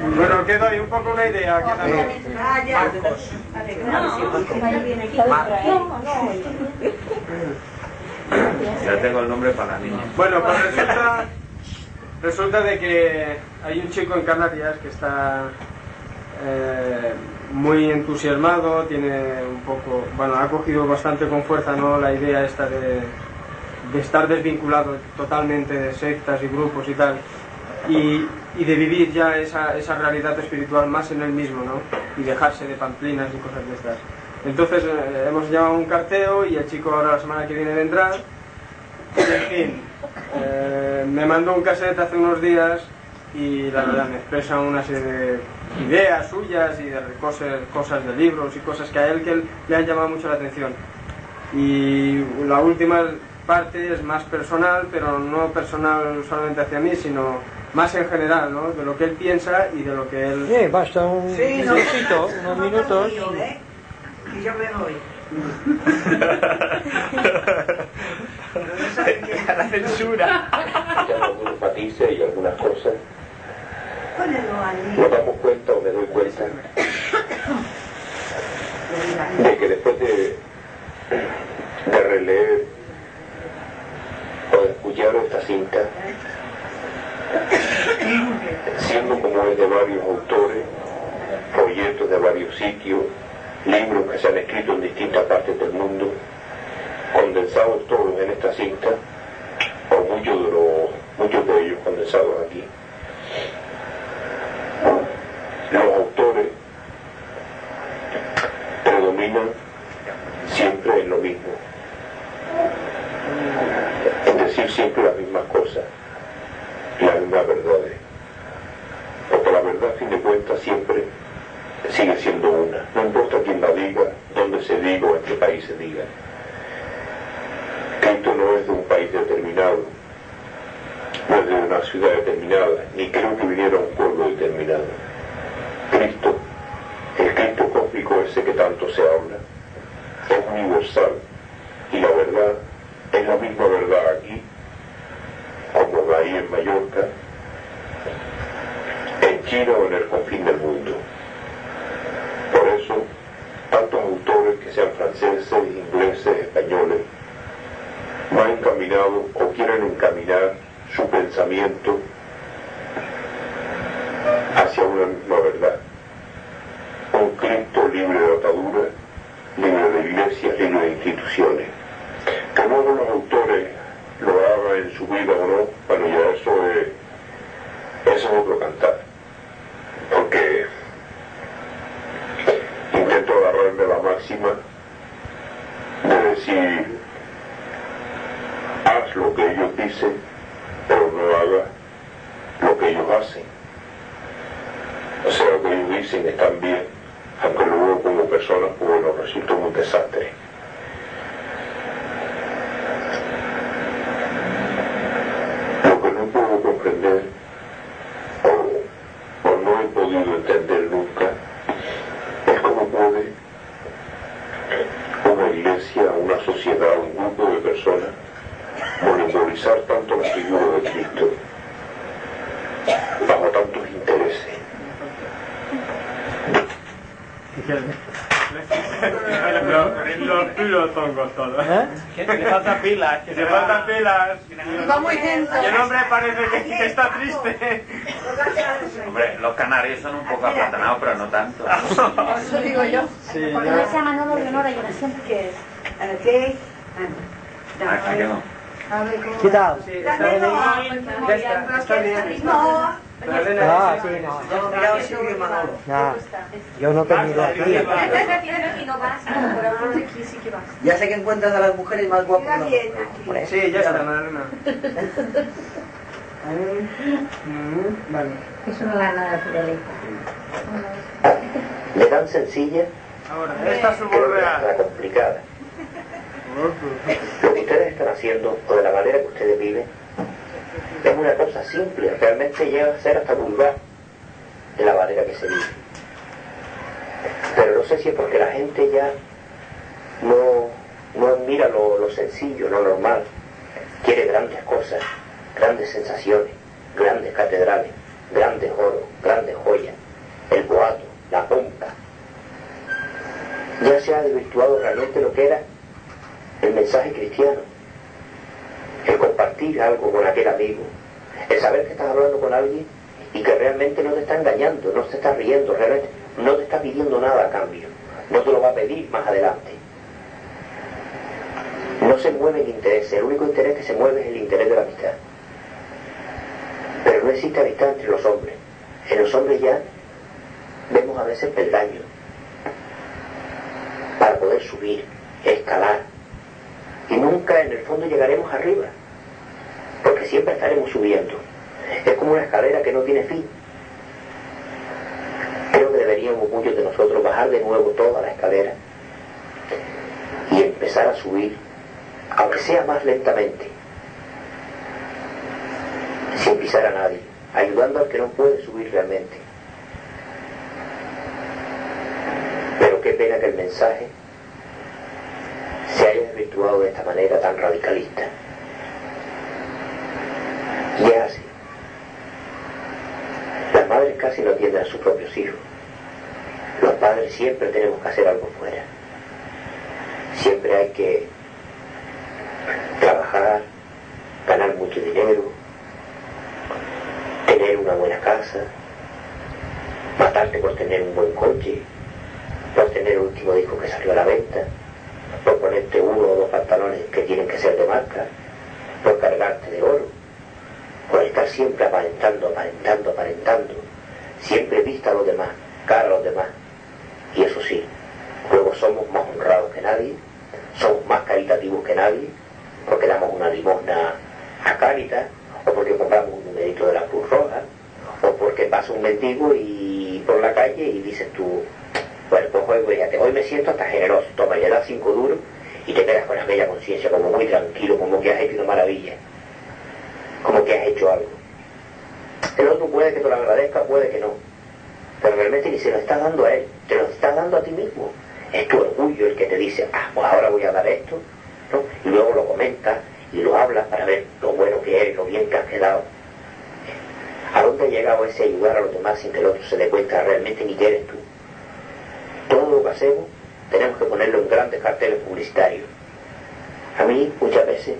Bueno, que doy un poco una idea. Ya tengo el nombre para la niña. Bueno, pues resulta de que hay un chico en Canarias que está muy entusiasmado, tiene un poco, bueno, ha cogido bastante con fuerza, ¿no?, la idea esta de estar desvinculado totalmente de sectas y grupos y tal, y de vivir ya esa realidad espiritual más en él mismo, ¿no?, y dejarse de pamplinas y cosas de estas. Entonces hemos llamado un carteo y el chico ahora la semana que viene vendrá. En fin, me mandó un cassette hace unos días y la verdad me expresa una serie de ideas suyas y de cosas de libros y cosas que a él le han llamado mucho la atención. Y la última parte es más personal, pero no personal solamente hacia mí, sino más en general, ¿no?, de lo que él piensa y de lo que él... Basta un minutito, unos minutos. Y yo me voy. La censura. Ya algunos matices y algunas cosas. Nos damos cuenta, o me doy cuenta, de que después de releer o de escuchar esta cinta, siendo como es de varios autores, folletos de varios sitios, libros que se han escrito en distintas partes del mundo, condensados todos en esta cinta, o muchos de ellos condensados aquí. Los autores predominan siempre en lo mismo, es decir, siempre las mismas cosas, las mismas verdades, porque la verdad, a fin de cuentas, siempre sigue siendo una, no importa quién la diga, dónde se diga o en qué país se diga. Cristo no es de un país determinado, no es de una ciudad determinada, ni creo que viniera a un pueblo determinado. Cristo, el Cristo cósmico ese que tanto se habla, es universal, y la verdad es la misma verdad aquí, como ahí en Mallorca, en China o en el confín del mundo. Por eso, tantos autores, que sean franceses, ingleses, españoles, no han encaminado o quieren encaminar su pensamiento hacia una misma verdad. Un Cristo libre de ataduras, libre de iglesias, libre de instituciones. Que luego los autores lo hagan en su vida o no, bueno, ya eso es otro cantar. Porque intento agarrarme la máxima de decir: haz lo que ellos dicen, pero no hagas lo que ellos hacen. O sea, lo que ellos dicen están bien, aunque luego como personas, pues bueno, resulta un desastre. Lo que no puedo comprender, o no he podido entender nunca, es cómo puede una iglesia, una sociedad, un grupo de personas monopolizar tanto la figura de Cristo bajo tantos intereses. Los pilos son costosos. Le faltan pilas. Le faltan pilas. Va muy lento. Y el hombre parece que está triste. Hombre, los canarios son un poco aplatanados, pero no tanto. Eso digo yo. Sí, Porque no se llama Manolo Leonora y oración. ¿Qué es? ¿Qué? ¿A qué no? ¿Qué tal? Sí, está bien. Está bien. No. Ah, sí, no. Nah, yo no he venido aquí. Ya sé que encuentras a las mujeres más guapas. Sí, ya está, Madalena. Vale. Eso no la naturaleza. Le dan sencilla, Ahora, esta es su creo voz que la real. complicada. Lo que ustedes están haciendo, o de la manera que ustedes viven, es una cosa simple, realmente llega a ser hasta vulgar de la manera que se vive. Pero no sé si es porque la gente ya no admira lo sencillo, lo normal, quiere grandes cosas, grandes sensaciones, grandes catedrales, grandes oros, grandes joyas, el boato, la pompa. Ya se ha desvirtuado realmente lo que era el mensaje cristiano, el compartir algo con aquel amigo, el saber que estás hablando con alguien y que realmente no te está engañando, no te está riendo, realmente no te está pidiendo nada a cambio, no te lo va a pedir más adelante. No se mueve el interés, el único interés que se mueve es el interés de la amistad. Pero no existe amistad entre los hombres. En los hombres ya vemos a veces peldaños para poder subir, escalar, y nunca en el fondo llegaremos arriba, porque siempre estaremos subiendo. Es como una escalera que no tiene fin. Creo que deberíamos muchos de nosotros bajar de nuevo toda la escalera y empezar a subir, aunque sea más lentamente, sin pisar a nadie, ayudando al que no puede subir realmente. Pero qué pena que el mensaje se haya desvirtuado de esta manera tan radicalista. Y es así. Las madres casi no atienden a sus propios hijos. Los padres siempre tenemos que hacer algo fuera. Siempre hay que trabajar, ganar mucho dinero, tener una buena casa, matarte por tener un buen coche, por tener el último disco que salió a la venta, por ponerte uno o dos pantalones que tienen que ser de marca, por cargarte de oro, por estar siempre aparentando, siempre vista a los demás, cara a los demás. Y eso sí, luego somos más honrados que nadie, somos más caritativos que nadie, porque damos una limosna a Cáritas, o porque compramos un numerito de la Cruz Roja, o porque pasa un mendigo y por la calle y dices tú, bueno, pues hoy me siento hasta generoso, toma, le das 5 duros y te quedas con aquella conciencia como muy tranquilo, como que has hecho una maravilla, como que has hecho algo. El otro puede que te lo agradezca, puede que no, pero realmente ni se lo estás dando a él, te lo estás dando a ti mismo. Es tu orgullo el que te dice, pues ahora voy a dar esto, ¿no? Y luego lo comentas y lo hablas para ver lo bueno que eres, lo bien que has quedado. ¿A dónde ha llegado ese ayudar a los demás sin que el otro se dé cuenta realmente ni que eres tú? Todo lo que hacemos tenemos que ponerlo en grandes carteles publicitarios. A mí muchas veces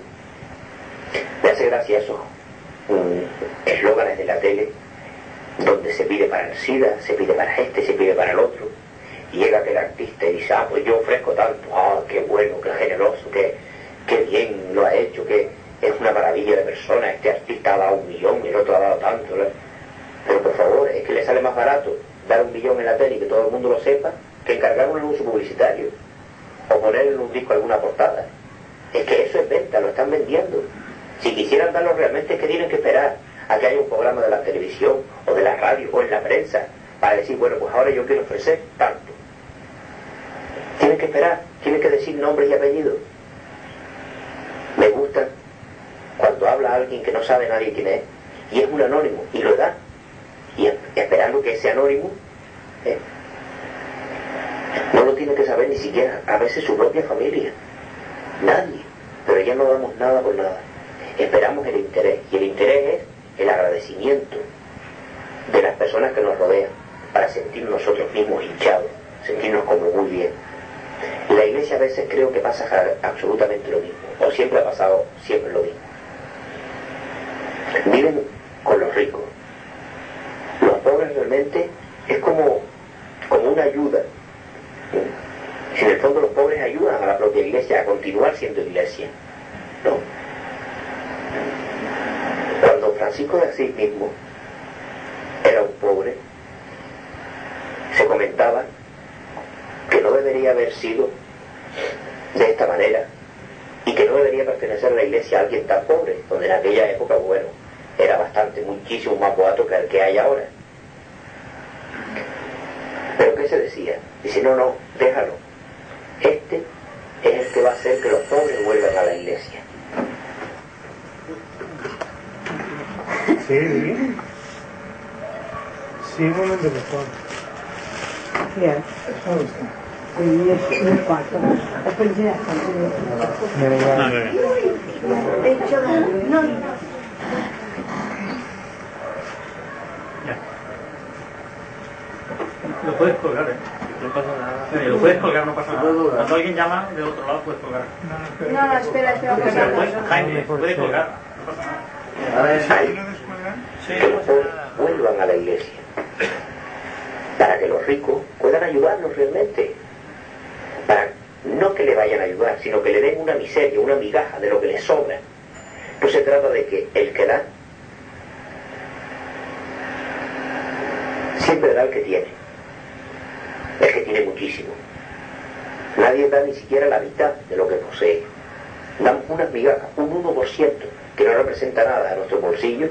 me hace gracia esos eslóganes de la tele donde se pide para el SIDA, se pide para este, se pide para el otro, y llega aquel artista y dice, pues yo ofrezco tanto, qué bueno, qué generoso, qué bien lo ha hecho, que es una maravilla de persona, este artista ha dado 1 millón y el otro ha dado tanto. Pero por favor, es que le sale más barato dar 1 millón en la tele y que todo el mundo lo sepa, que encargar un anuncio publicitario o poner en un disco alguna portada. Es que eso es venta, lo están vendiendo. Si quisieran darlo realmente es que tienen que esperar a que haya un programa de la televisión o de la radio o en la prensa para decir, bueno, pues ahora yo quiero ofrecer tanto. Tienen que esperar, tienen que decir nombres y apellidos. Me gusta cuando habla alguien que no sabe nadie quién es y es un anónimo y lo da, y esperando que ese anónimo no lo tiene que saber ni siquiera a veces su propia familia, nadie, pero ya no damos nada por nada. Esperamos el interés, y el interés es el agradecimiento de las personas que nos rodean para sentirnos nosotros mismos hinchados, sentirnos como muy bien. En la iglesia a veces creo que pasa absolutamente lo mismo, o siempre ha pasado siempre lo mismo. Viven con los ricos. Los pobres realmente es como una ayuda. En el fondo los pobres ayudan a la propia iglesia a continuar siendo iglesia, ¿no? Cuando Francisco de Asís mismo era un pobre, se comentaba que no debería haber sido de esta manera y que no debería pertenecer a la iglesia a alguien tan pobre, donde en aquella época, bueno, era bastante, muchísimo más boato que el que hay ahora. ¿Pero qué se decía? Dice, no, déjalo. Este es el que va a hacer que los pobres vuelvan a la iglesia. Sí, un momento, por favor. Bien. Y es un cuarto. Después ya está. De hecho, no. Lo puedes colgar, no pasa nada. Lo puedes colgar, no pasa nada. Cuando alguien llama del otro lado, puedes colgar. No, espera, Jaime, puede colgar, no pasa nada. Ahora es ahí. Que los pobres vuelvan a la iglesia para que los ricos puedan ayudarlos realmente, para no que le vayan a ayudar, sino que le den una miseria, una migaja de lo que les sobra. No se trata de que el que da siempre da el que tiene muchísimo. Nadie da ni siquiera la mitad de lo que posee. Damos unas migajas, un 1%, que no representa nada a nuestro bolsillo.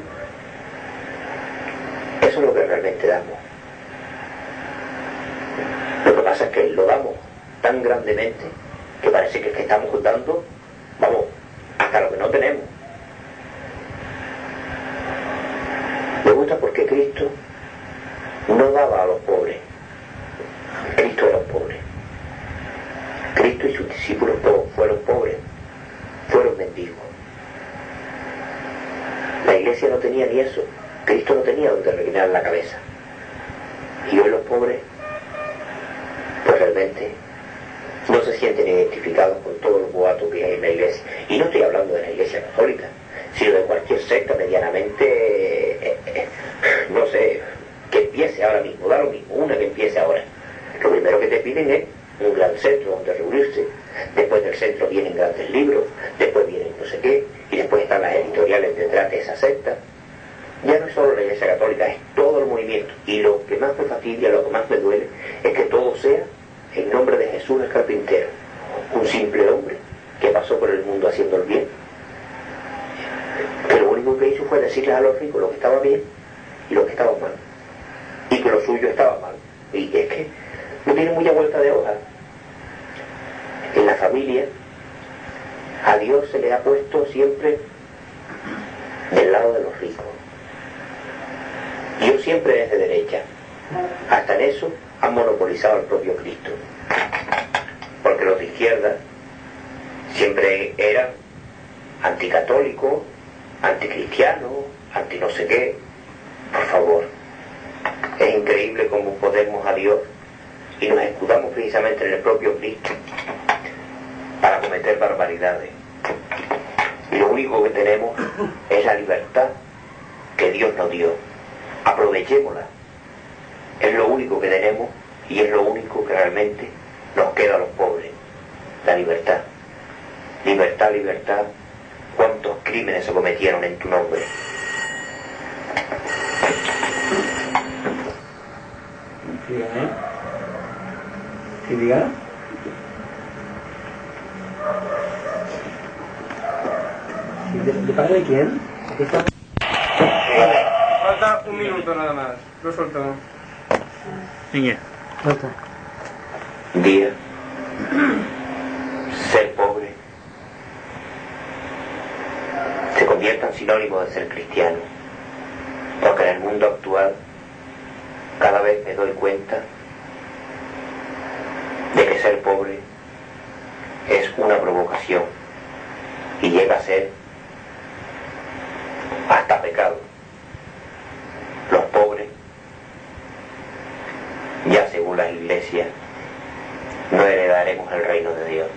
Eso es lo que realmente damos. Lo que pasa es que lo damos tan grandemente que parece que estamos dando, vamos, hasta lo que no tenemos. Me gusta porque Cristo no daba a los pobres. Cristo era un pobre. Cristo y sus discípulos todos fueron pobres, fueron mendigos. La iglesia no tenía ni eso. Cristo no tenía donde reclinar la cabeza. Y hoy los pobres, pues realmente no se sienten identificados con todos los boatos que hay en la iglesia. Y no estoy hablando de la iglesia católica, sino de cualquier secta medianamente, no sé, que empiece ahora mismo, da lo mismo, una que empiece ahora. Lo primero que te piden es un gran centro donde reunirse. Después del centro vienen grandes libros, después vienen no sé qué, y después están las editoriales detrás de esa secta. Ya no es solo la iglesia católica, es todo el movimiento. Y lo que más me fastidia, lo que más me duele, es que todo sea en nombre de Jesús el carpintero, un simple hombre que pasó por el mundo haciendo el bien, que lo único que hizo fue decirles a los ricos lo que estaba bien y lo que estaba mal, y que lo suyo estaba mal. Y es que no tiene mucha vuelta de hoja. En la familia a Dios se le ha puesto siempre del lado de los ricos. Dios siempre es de derecha. Hasta en eso han monopolizado al propio Cristo, porque los de izquierda siempre eran anticatólicos, anticristianos, anti no sé qué. Por favor, es increíble cómo podemos a Dios y nos escudamos precisamente en el propio Cristo para cometer barbaridades. Y lo único que tenemos es la libertad que Dios nos dio. Aprovechémosla. Es lo único que tenemos y es lo único que realmente nos queda a los pobres. La libertad. Libertad, libertad. ¿Cuántos crímenes se cometieron en tu nombre? ¿Qué diga? ¿De parte de quién? Falta un minuto nada más. Lo suelto. Un día, ser pobre se convierta en sinónimo de ser cristiano, porque en el mundo actual cada vez me doy cuenta de que ser pobre es una provocación y llega a ser hasta pecado. Los pobres, ya según las iglesias, no heredaremos el reino de Dios.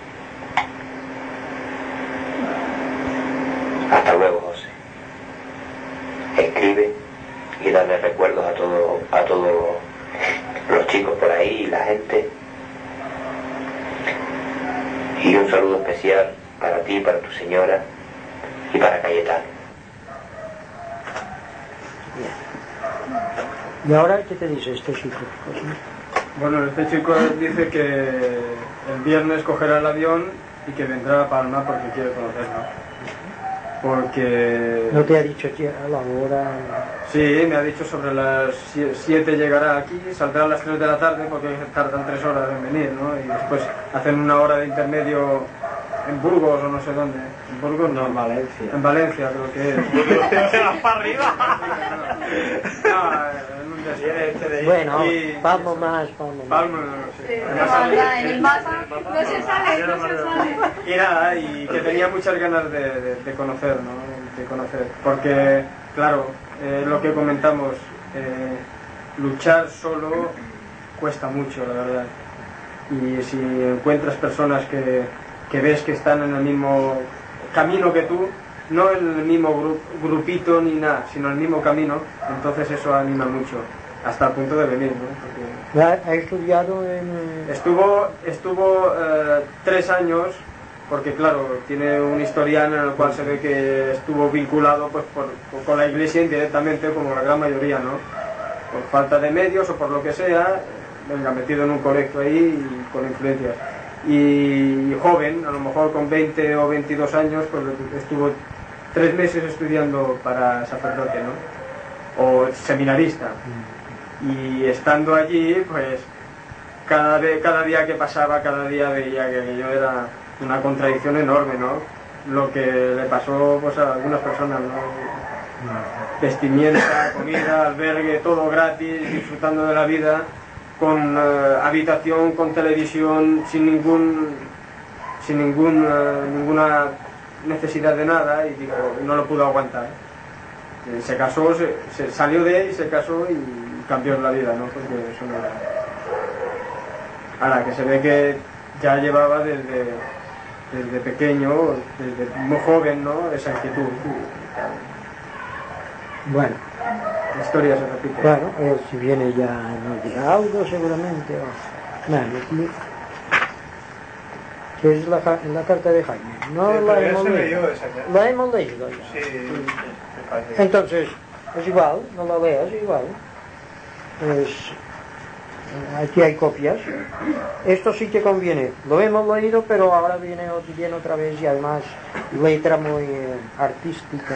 Hasta luego, José. Escribe y dale recuerdos a todos los chicos por ahí y la gente. Y un saludo especial para ti, para tu señora y para Cayetano. ¿Y ahora qué te dice este chico? Bueno, este chico dice que el viernes cogerá el avión y que vendrá a Palma porque quiere conocerla. Porque... ¿No te ha dicho a la hora? Sí, me ha dicho sobre las 7 llegará aquí, saldrá a las 3 de la tarde porque tardan 3 horas en venir, ¿no? Y después hacen una hora de intermedio en Burgos o no sé dónde. ¿En Burgos? No, en Valencia. En Valencia creo que es. ¡Para arriba! No, en un desierto. Bueno, y... Palma más. Palma, no sé. En el mapa no se sale. Y nada, y que tenía muchas ganas de conocer, ¿no? De conocer. Porque, claro, lo que comentamos, luchar solo cuesta mucho, la verdad. Y si encuentras personas que ves que están en el mismo camino que tú, no en el mismo grupito ni nada, sino en el mismo camino, entonces eso anima mucho, hasta el punto de venir, ¿no? Porque ¿Ha estudiado en...? Estuvo 3 años, porque claro, tiene un historial en el cual se ve que estuvo vinculado pues con la iglesia indirectamente, como la gran mayoría, ¿no? Por falta de medios o por lo que sea, venga, metido en un colegio ahí y con influencias. Y joven, a lo mejor con 20 o 22 años, pues estuvo 3 meses estudiando para sacerdote, ¿no? O seminarista. Y estando allí, pues cada día que pasaba, cada día veía que aquello era una contradicción enorme, ¿no? Lo que le pasó pues a algunas personas, ¿no? Vestimenta, comida, albergue, todo gratis, disfrutando de la vida, con habitación, con televisión, sin ninguna necesidad de nada, y digo, no lo pudo aguantar. Se casó, se salió de él y se casó y cambió la vida, ¿no? Porque eso no era... Ahora, que se ve que ya llevaba desde pequeño, desde muy joven, ¿no? Esa actitud. Bueno. La historia se repite. Claro, si viene ya nos dirá algo seguramente. Bueno, que es la carta de Jaime. No la hemos leído. La hemos leído ya. Sí. Entonces, es igual, no la leas, igual. Aquí hay copias. Esto sí que conviene. Lo hemos leído, pero ahora viene otra vez, y además letra muy artística.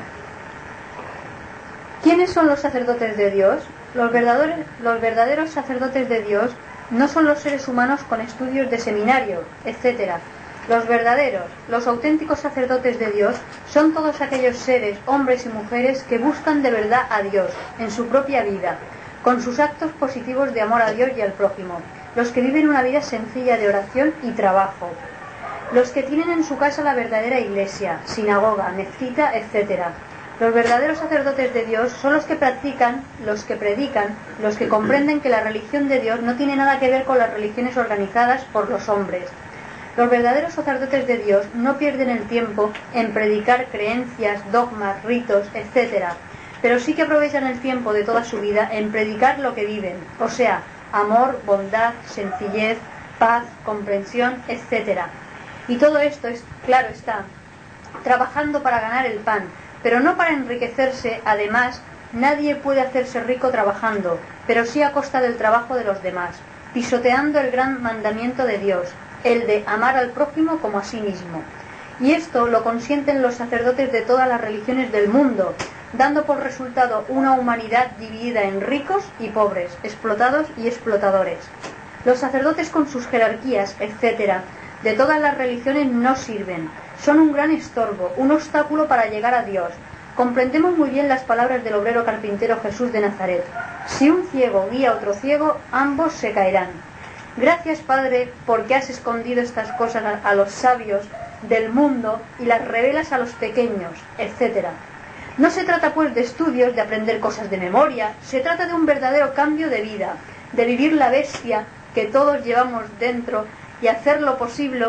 ¿Quiénes son los sacerdotes de Dios? Los verdaderos sacerdotes de Dios no son los seres humanos con estudios de seminario, etc. Los verdaderos, los auténticos sacerdotes de Dios son todos aquellos seres, hombres y mujeres, que buscan de verdad a Dios en su propia vida, con sus actos positivos de amor a Dios y al prójimo, los que viven una vida sencilla de oración y trabajo, los que tienen en su casa la verdadera iglesia, sinagoga, mezquita, etc. Los verdaderos sacerdotes de Dios son los que practican, los que predican, los que comprenden que la religión de Dios no tiene nada que ver con las religiones organizadas por los hombres. Los verdaderos sacerdotes de Dios no pierden el tiempo en predicar creencias, dogmas, ritos, etc., pero sí que aprovechan el tiempo de toda su vida en predicar lo que viven, o sea, amor, bondad, sencillez, paz, comprensión, etc. Y todo esto es, claro está, trabajando para ganar el pan, pero no para enriquecerse. Además, nadie puede hacerse rico trabajando, pero sí a costa del trabajo de los demás, pisoteando el gran mandamiento de Dios, el de amar al prójimo como a sí mismo. Y esto lo consienten los sacerdotes de todas las religiones del mundo, dando por resultado una humanidad dividida en ricos y pobres, explotados y explotadores. Los sacerdotes con sus jerarquías, etc., de todas las religiones no sirven, son un gran estorbo, un obstáculo para llegar a Dios. Comprendemos muy bien las palabras del obrero carpintero Jesús de Nazaret: si un ciego guía a otro ciego, ambos se caerán. Gracias, Padre, porque has escondido estas cosas a los sabios del mundo y las revelas a los pequeños, etc. No se trata pues de estudios, de aprender cosas de memoria, se trata de un verdadero cambio de vida, de vivir la bestia que todos llevamos dentro y hacer lo posible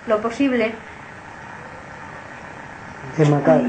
de matar.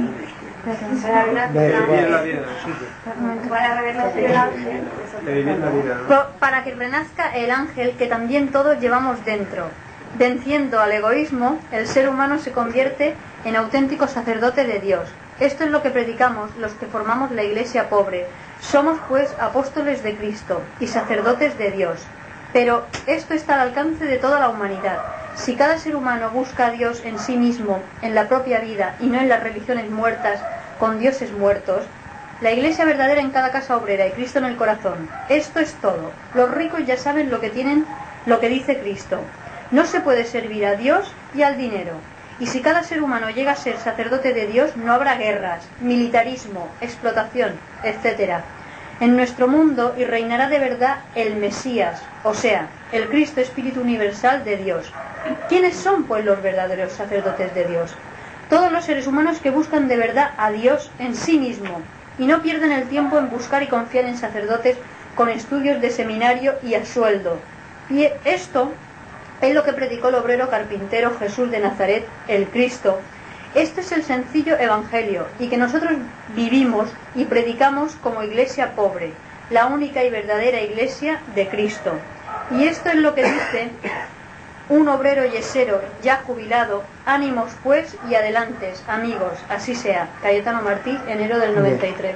Para que renazca el ángel que también todos llevamos dentro. Venciendo al egoísmo, el ser humano se convierte en auténtico sacerdote de Dios. Esto es lo que predicamos los que formamos la iglesia pobre. Somos pues apóstoles de Cristo y sacerdotes de Dios. Pero esto está al alcance de toda la humanidad. Si cada ser humano busca a Dios en sí mismo, en la propia vida, y no en las religiones muertas, con dioses muertos, la iglesia verdadera en cada casa obrera y Cristo en el corazón. Esto es todo. Los ricos ya saben lo que tienen, lo que dice Cristo. No se puede servir a Dios y al dinero. Y si cada ser humano llega a ser sacerdote de Dios, no habrá guerras, militarismo, explotación, etc. en nuestro mundo, y reinará de verdad el Mesías, o sea, el Cristo Espíritu Universal de Dios. ¿Quiénes son, pues, los verdaderos sacerdotes de Dios? Todos los seres humanos que buscan de verdad a Dios en sí mismo, y no pierden el tiempo en buscar y confiar en sacerdotes con estudios de seminario y a sueldo. Y esto es lo que predicó el obrero carpintero Jesús de Nazaret, el Cristo. Este es el sencillo evangelio y que nosotros vivimos y predicamos como iglesia pobre, la única y verdadera iglesia de Cristo. Y esto es lo que dice un obrero yesero ya jubilado: ánimos pues y adelantes, amigos, así sea. Cayetano Martí, enero del 93.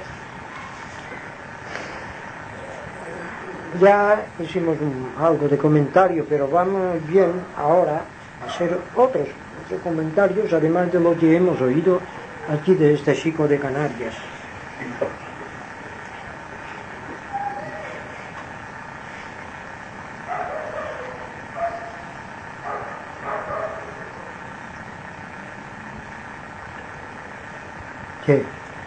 Ya hicimos algo de comentario, pero vamos bien ahora a hacer otros comentarios, además de lo que hemos oído aquí de este chico de Canarias. ¿Qué?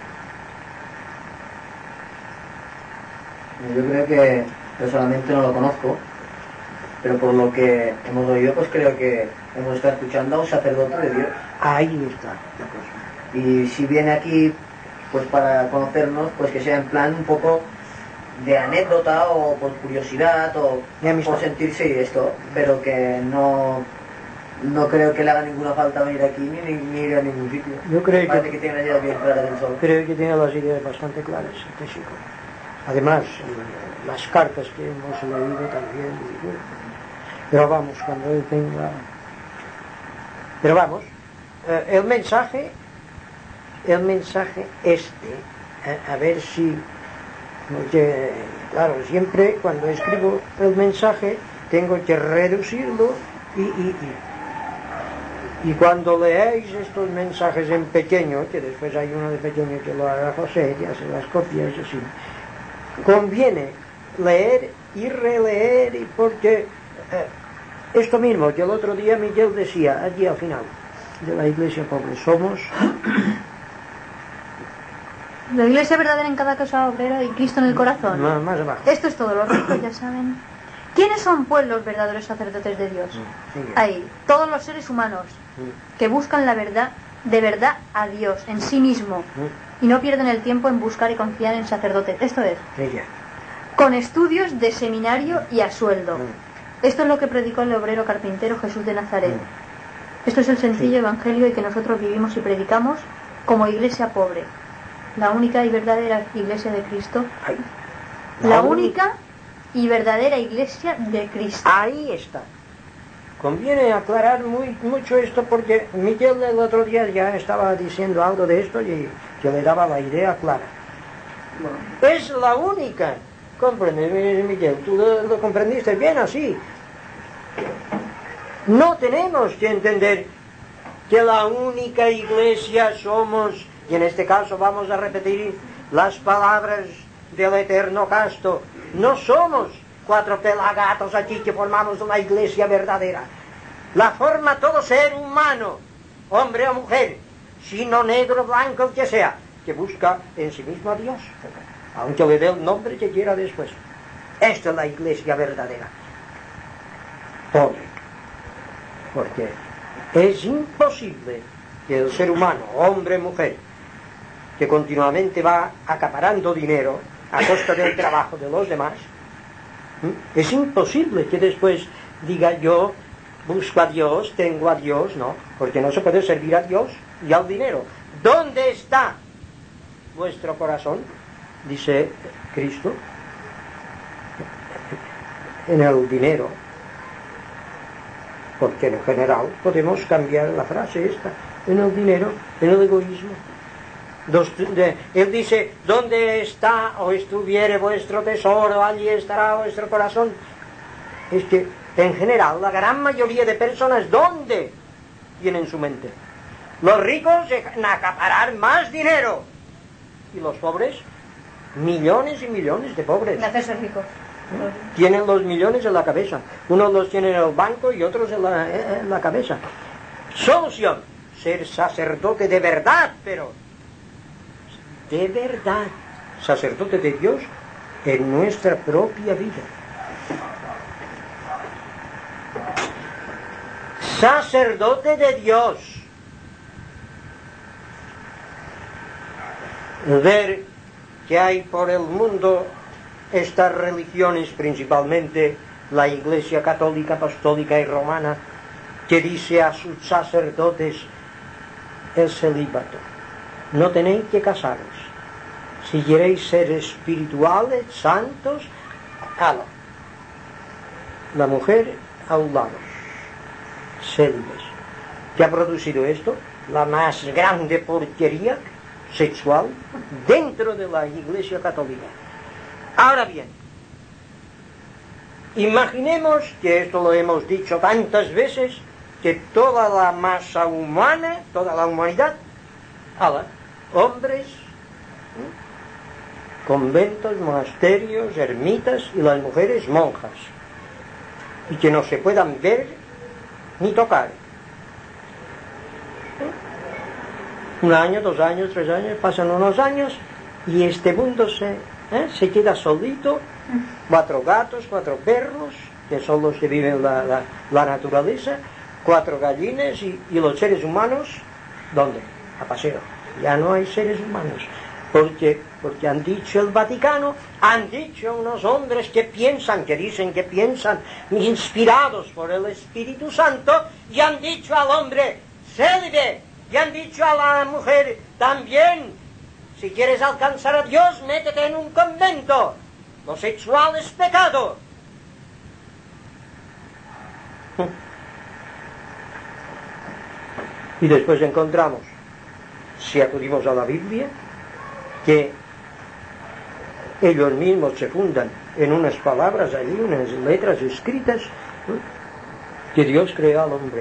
Yo creo que personalmente no lo conozco, pero por lo que hemos oído, pues creo que hemos estado escuchando a un sacerdote de Dios. Ahí está la cosa. Y si viene aquí, pues para conocernos, pues que sea en plan un poco de anécdota o por curiosidad o por sentirse esto, pero que no creo que le haga ninguna falta venir aquí ni ir a ningún sitio. Yo creo parece que tiene las ideas bien claras del sol. Creo que tiene las ideas bastante claras este chico. Además, las cartas que hemos leído también. Pero vamos, cuando él tenga... Pero vamos, el mensaje este, a ver si... Porque, claro, siempre cuando escribo el mensaje tengo que reducirlo y cuando leáis estos mensajes en pequeño, que después hay uno de pequeño que lo haga José, que hace las copias así, conviene leer y releer, y porque esto mismo que el otro día Miguel decía allí al final de la iglesia pobre, somos la iglesia verdadera en cada casa obrera y Cristo en el corazón. Más abajo. Esto es todo, los ricos ya saben. ¿Quiénes son pues los verdaderos sacerdotes de Dios? Ahí, todos los seres humanos que buscan la verdad, de verdad a Dios en sí mismo, y no pierden el tiempo en buscar y confiar en sacerdotes. Esto es, con estudios de seminario y a sueldo. Esto es lo que predicó el obrero carpintero Jesús de Nazaret. Esto es el sencillo evangelio y que nosotros vivimos y predicamos como iglesia pobre, la única y verdadera iglesia de Cristo. La única y verdadera iglesia de Cristo. Ahí está. Conviene aclarar mucho esto porque Miguel el otro día ya estaba diciendo algo de esto y que le daba la idea clara. Es la única. ¿Comprendes, Miguel? Tú lo comprendiste bien así. No tenemos que entender que la única iglesia somos, y en este caso vamos a repetir las palabras del eterno Casto, no somos 4 pelagatos aquí que formamos una iglesia verdadera. La forma todo ser humano, hombre o mujer, sino negro, blanco, el que sea, que busca en sí mismo a Dios, aunque le dé el nombre que quiera después. Esta es la iglesia verdadera. Pobre. Porque es imposible que el ser humano, hombre, mujer, que continuamente va acaparando dinero a costa del trabajo de los demás, es imposible que después diga yo busco a Dios, tengo a Dios, no, porque no se puede servir a Dios y al dinero. ¿Dónde está vuestro corazón? Dice Cristo. En el dinero. Porque en general podemos cambiar la frase esta, en el dinero, en el egoísmo. Él dice, ¿dónde está o estuviere vuestro tesoro? Allí estará vuestro corazón. Es que, en general, la gran mayoría de personas, ¿dónde tienen su mente? Los ricos en acaparar más dinero. Y los pobres, millones y millones de pobres. De hacerse ricos. Tienen los millones en la cabeza. Unos los tienen en el banco y otros en la cabeza. Solución, ser sacerdote de verdad, pero de verdad, sacerdote de Dios en nuestra propia vida. Sacerdote de Dios. Ver que hay por el mundo estas religiones, principalmente la Iglesia católica, apostólica y romana, que dice a sus sacerdotes el celibato. No tenéis que casaros. Si queréis ser espirituales, santos, ala. La mujer a un lado, célibes. ¿Qué ha producido esto? La más grande porquería sexual dentro de la Iglesia católica. Ahora bien, imaginemos que esto lo hemos dicho tantas veces, que toda la masa humana, toda la humanidad, hombres, conventos, monasterios, ermitas, y las mujeres monjas, y que no se puedan ver ni tocar. Un año, 2 años, 3 años, pasan unos años y este mundo se queda solito. 4 gatos, 4 perros, que son los que viven la naturaleza, 4 gallinas y los seres humanos, ¿dónde? A paseo. Ya no hay seres humanos. Porque han dicho el Vaticano, han dicho unos hombres que dicen que piensan, inspirados por el Espíritu Santo, y han dicho al hombre, célibe, y han dicho a la mujer también, si quieres alcanzar a Dios, métete en un convento. Lo sexual es pecado. Y después encontramos, si acudimos a la Biblia, que ellos mismos se fundan en unas palabras allí, unas letras escritas, que Dios crea al hombre.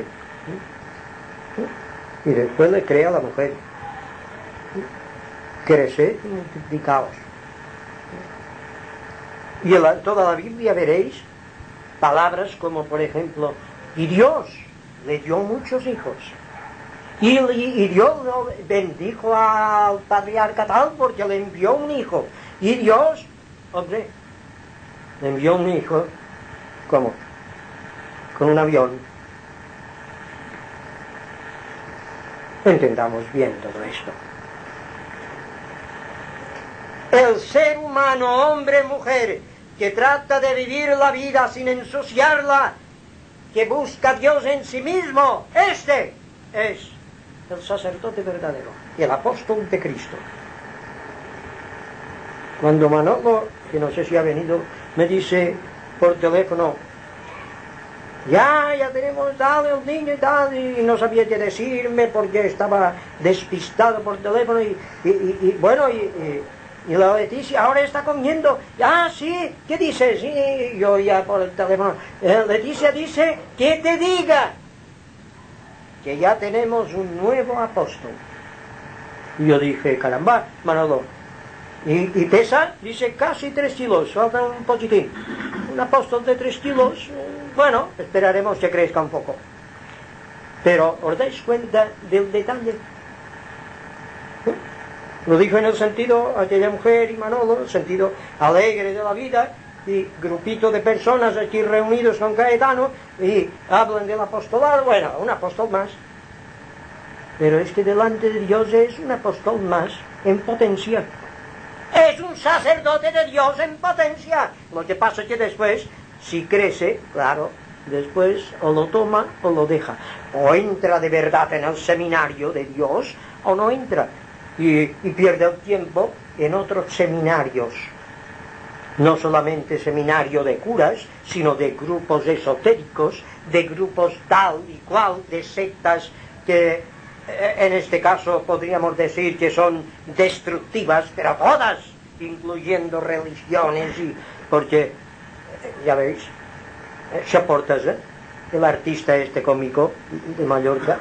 Y después le crea a la mujer. Creced y multiplicaos. Y en toda la Biblia veréis palabras como, por ejemplo, y Dios le dio muchos hijos. Y Dios bendijo al patriarca tal porque le envió un hijo. Y Dios, hombre, le envió un hijo, ¿cómo? Con un avión. Entendamos bien todo esto. El ser humano, hombre, mujer, que trata de vivir la vida sin ensuciarla, que busca a Dios en sí mismo, este es el sacerdote verdadero y el apóstol de Cristo. Cuando Manolo, que no sé si ha venido, me dice por teléfono, ya tenemos tal, el niño y tal, y no sabía qué decirme porque estaba despistado por teléfono y la Leticia ahora está comiendo. Sí, ¿qué dices? Sí, yo ya por el teléfono. Leticia dice que te diga que ya tenemos un nuevo apóstol. Y yo dije, caramba, Manolo. Y pesa, dice, casi 3 kilos, falta un poquitín. Un apóstol de 3 kilos, bueno, esperaremos que crezca un poco. Pero, ¿os dais cuenta del detalle? Lo dijo en el sentido, aquella mujer y Manolo, el sentido alegre de la vida, y grupito de personas aquí reunidos con Caetano, y hablan del apostolado, bueno, un apóstol más. Pero es que delante de Dios es un apóstol más, en potencia. Es un sacerdote de Dios en potencia. Lo que pasa es que después, si crece, claro, después o lo toma o lo deja. O entra de verdad en el seminario de Dios, o no entra. Y pierde el tiempo en otros seminarios. No solamente seminario de curas, sino de grupos esotéricos, de grupos tal y cual, de sectas que en este caso podríamos decir que son destructivas, pero todas, incluyendo religiones, porque, ya veis, Soportas, el artista cómico de Mallorca,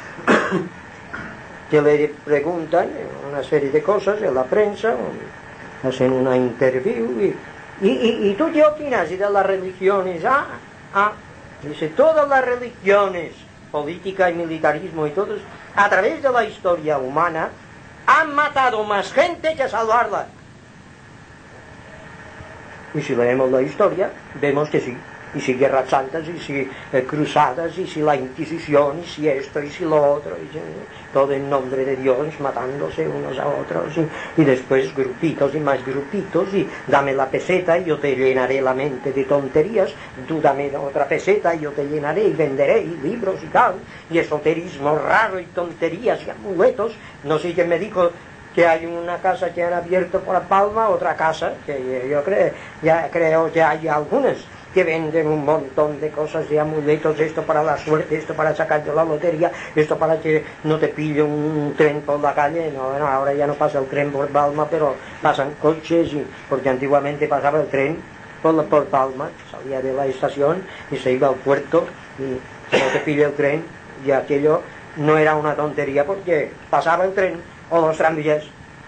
que le preguntan una serie de cosas en la prensa, hacen una interview, y ¿tú qué opinas? Y de las religiones, dice, todas las religiones, política y militarismo y todos, a través de la historia humana, han matado más gente que salvarla. Y si leemos la historia, vemos que sí. y si guerras santas, y si cruzadas, y si la Inquisición, y si esto, y si lo otro, y todo en nombre de Dios, matándose unos a otros, y después grupitos y más grupitos, y dame la peseta y yo te llenaré la mente de tonterías, tú dame otra peseta y yo te llenaré y venderé y libros y tal, y esoterismo raro y tonterías y amuletos. No sé quién me dijo que hay una casa que han abierto por La Palma, otra casa, que yo creo que hay algunas que venden un montón de cosas de amuletos, esto para la suerte, esto para sacar de la lotería, esto para que no te pille un tren por la calle. No, ahora ya no pasa el tren por Palma, pero pasan coches, porque antiguamente pasaba el tren por Palma, salía de la estación y se iba al puerto, y si no te pille el tren, y aquello no era una tontería porque pasaba el tren o los tranvías.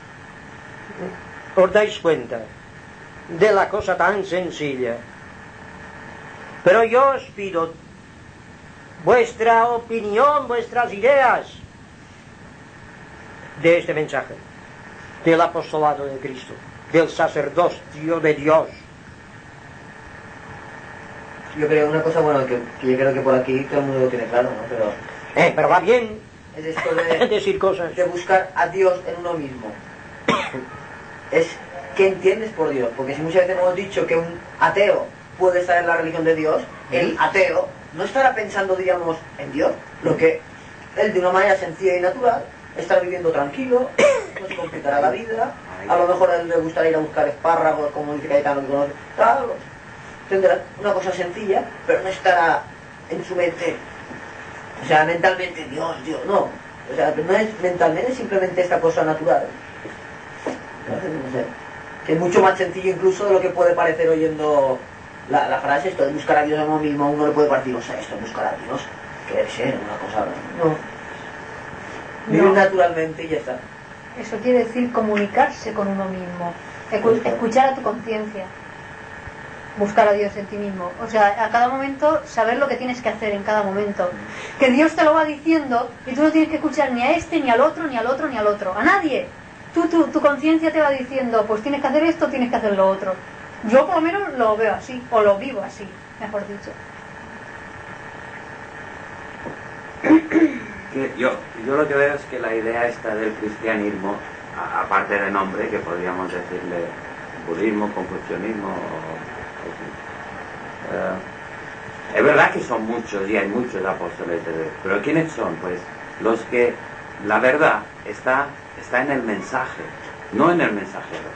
¿Os dais cuenta de la cosa tan sencilla? Pero yo os pido vuestra opinión, vuestras ideas de este mensaje, del apostolado de Cristo, del sacerdocio de Dios. Yo creo una cosa, bueno, que yo creo que por aquí todo el mundo lo tiene claro, ¿no? Pero va bien es esto de decir cosas, de buscar a Dios en uno mismo. Es ¿qué entiendes por Dios? Porque si muchas veces hemos dicho que un ateo puede estar en la religión de Dios, el ateo no estará pensando, digamos, en Dios, lo que él de una manera sencilla y natural estará viviendo tranquilo, no se complicará la vida, a lo mejor a él le gustará ir a buscar espárragos, como dice Caetano, que conoce, tal, tendrá una cosa sencilla, pero no estará en su mente, o sea, mentalmente, Dios, no, o sea, no es mentalmente, es simplemente esta cosa natural. No sé, que es mucho más sencillo incluso de lo que puede parecer oyendo la frase, esto de buscar a Dios en uno mismo. Uno le puede partir, o sea, esto de buscar a Dios, que debe ser una cosa, no, vivir naturalmente y ya está. Eso quiere decir comunicarse con uno mismo, escuchar a tu conciencia, buscar a Dios en ti mismo, o sea, a cada momento saber lo que tienes que hacer en cada momento, que Dios te lo va diciendo y tú no tienes que escuchar ni a este, ni al otro, ni al otro, ni al otro, a nadie. Tu conciencia te va diciendo, pues tienes que hacer esto, tienes que hacer lo otro. Yo por lo menos lo veo así, o lo vivo así, mejor dicho. Yo lo que veo es que la idea esta del cristianismo, aparte de nombre, que podríamos decirle budismo, confucianismo, es verdad que son muchos y hay muchos apóstoles de Dios, pero ¿quiénes son? Pues los que la verdad está en el mensaje, no en el mensajero.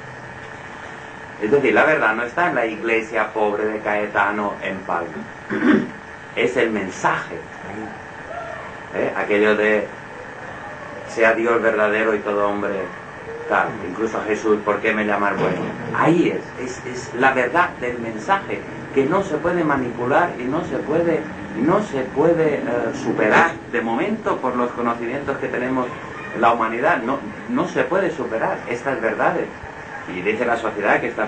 Es decir, la verdad no está en la iglesia pobre de Caetano en Palma, es el mensaje. Aquello de sea Dios verdadero y todo hombre tal, incluso a Jesús, ¿por qué me llamas bueno? Ahí es la verdad del mensaje, que no se puede manipular y no se puede superar de momento por los conocimientos que tenemos en la humanidad. No se puede superar estas verdades. Y dice la sociedad que está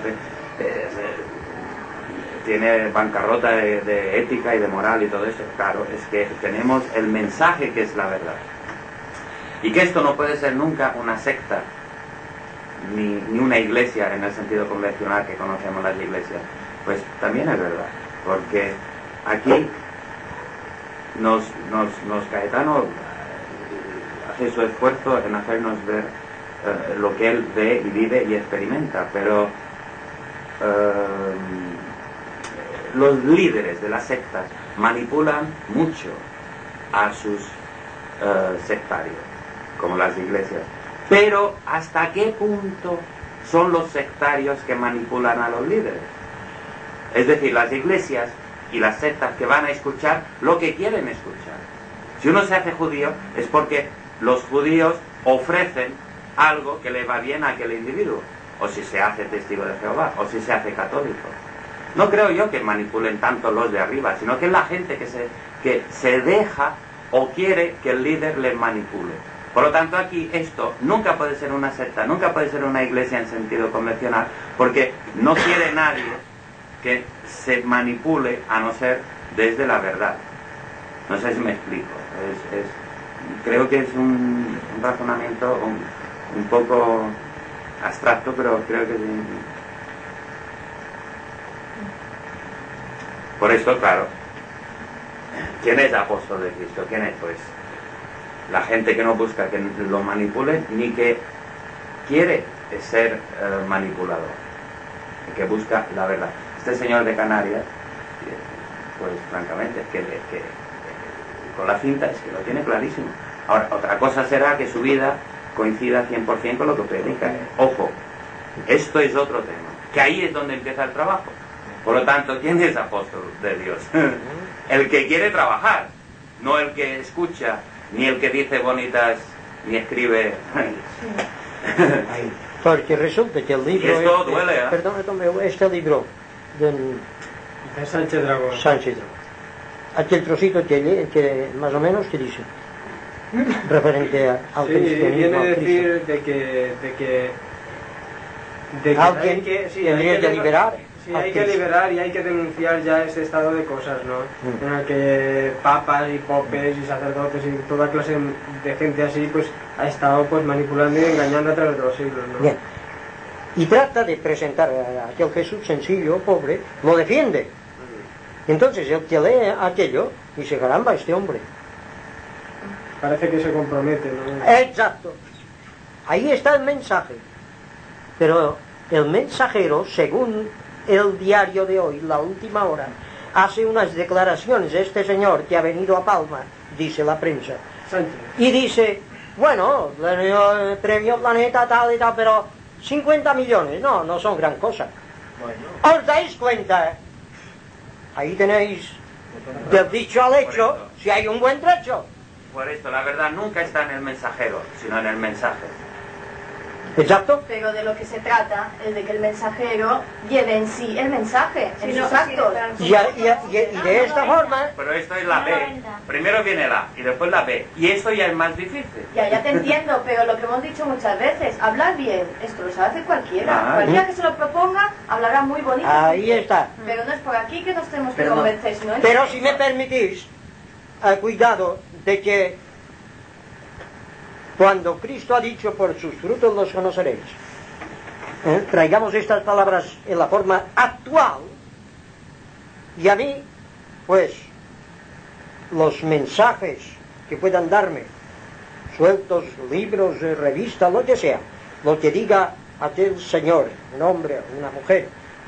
tiene bancarrota de ética y de moral y todo eso. Claro, es que tenemos el mensaje que es la verdad. Y que esto no puede ser nunca una secta, ni una iglesia en el sentido convencional que conocemos las iglesias. Pues también es verdad, porque aquí nos Caetano hace su esfuerzo en hacernos ver lo que él ve y vive y experimenta, pero los líderes de las sectas manipulan mucho a sus sectarios, como las iglesias. Pero ¿hasta qué punto son los sectarios que manipulan a los líderes? Es decir, las iglesias y las sectas que van a escuchar lo que quieren escuchar. Si uno se hace judío es porque los judíos ofrecen algo que le va bien a aquel individuo, o si se hace testigo de Jehová, o si se hace católico. No creo yo que manipulen tanto los de arriba, sino que es la gente que se deja o quiere que el líder les manipule. Por lo tanto, aquí esto nunca puede ser una secta, nunca puede ser una iglesia en sentido convencional, porque no quiere nadie que se manipule a no ser desde la verdad. No sé si me explico. Creo que es un razonamiento un poco abstracto, pero creo que Por esto, claro, ¿quién es apóstol de Cristo? ¿Quién es? Pues la gente que no busca que lo manipulen, ni que quiere ser manipulador, que busca la verdad. Este señor de Canarias, pues francamente, es que con la cinta es que lo tiene clarísimo. Ahora, otra cosa será que su vida coincida 100% con lo que predica. Ojo, esto es otro tema, que ahí es donde empieza el trabajo. Por lo tanto, ¿quién es apóstol de Dios? El que quiere trabajar, no el que escucha, ni el que dice bonitas, ni escribe. Porque resulta que el libro... Esto duele, ¿eh? Perdón, este libro de Sánchez Dragón. Sánchez Dragón. Aquel trocito que más o menos que dice referente al cristianismo. Viene a decir de que alguien hay que, sí, tendría que liberar. Sí, hay que liberar y hay que denunciar ya ese estado de cosas, ¿no? En el que papas y popes y sacerdotes y toda clase de gente así, pues ha estado pues manipulando y engañando a través de los siglos, ¿no? Bien. Y trata de presentar a aquel Jesús sencillo, pobre, lo defiende. Entonces el que lee aquello dice, caramba, este hombre. Parece que se compromete, ¿no? Exacto. Ahí está el mensaje. Pero el mensajero, según el diario de hoy, La Última Hora, hace unas declaraciones. Este señor que ha venido a Palma, dice la prensa, y dice, bueno, el premio Planeta tal y tal, pero 50 millones, no son gran cosa. Bueno. ¿Os dais cuenta? Ahí tenéis, del dicho al hecho, si hay un buen trecho. Por esto, la verdad nunca está en el mensajero, sino en el mensaje. Exacto. Pero de lo que se trata es de que el mensajero lleve en sí el mensaje, en sus actos. Y de esta forma... Pero esto es la B. Primero viene la A y después la B. Y esto ya es más difícil. Ya te entiendo, pero lo que hemos dicho muchas veces, hablar bien, esto lo sabe hacer cualquiera. Cualquiera que se lo proponga, hablará muy bonito. Ahí está. Pero no es por aquí que nos tenemos que convencer, sino pero si me permitís, cuidado de que cuando Cristo ha dicho por sus frutos los conoceréis, traigamos estas palabras en la forma actual, y a mí, pues, los mensajes que puedan darme, sueltos, libros, revistas, lo que sea, lo que diga aquel señor, un hombre, una mujer,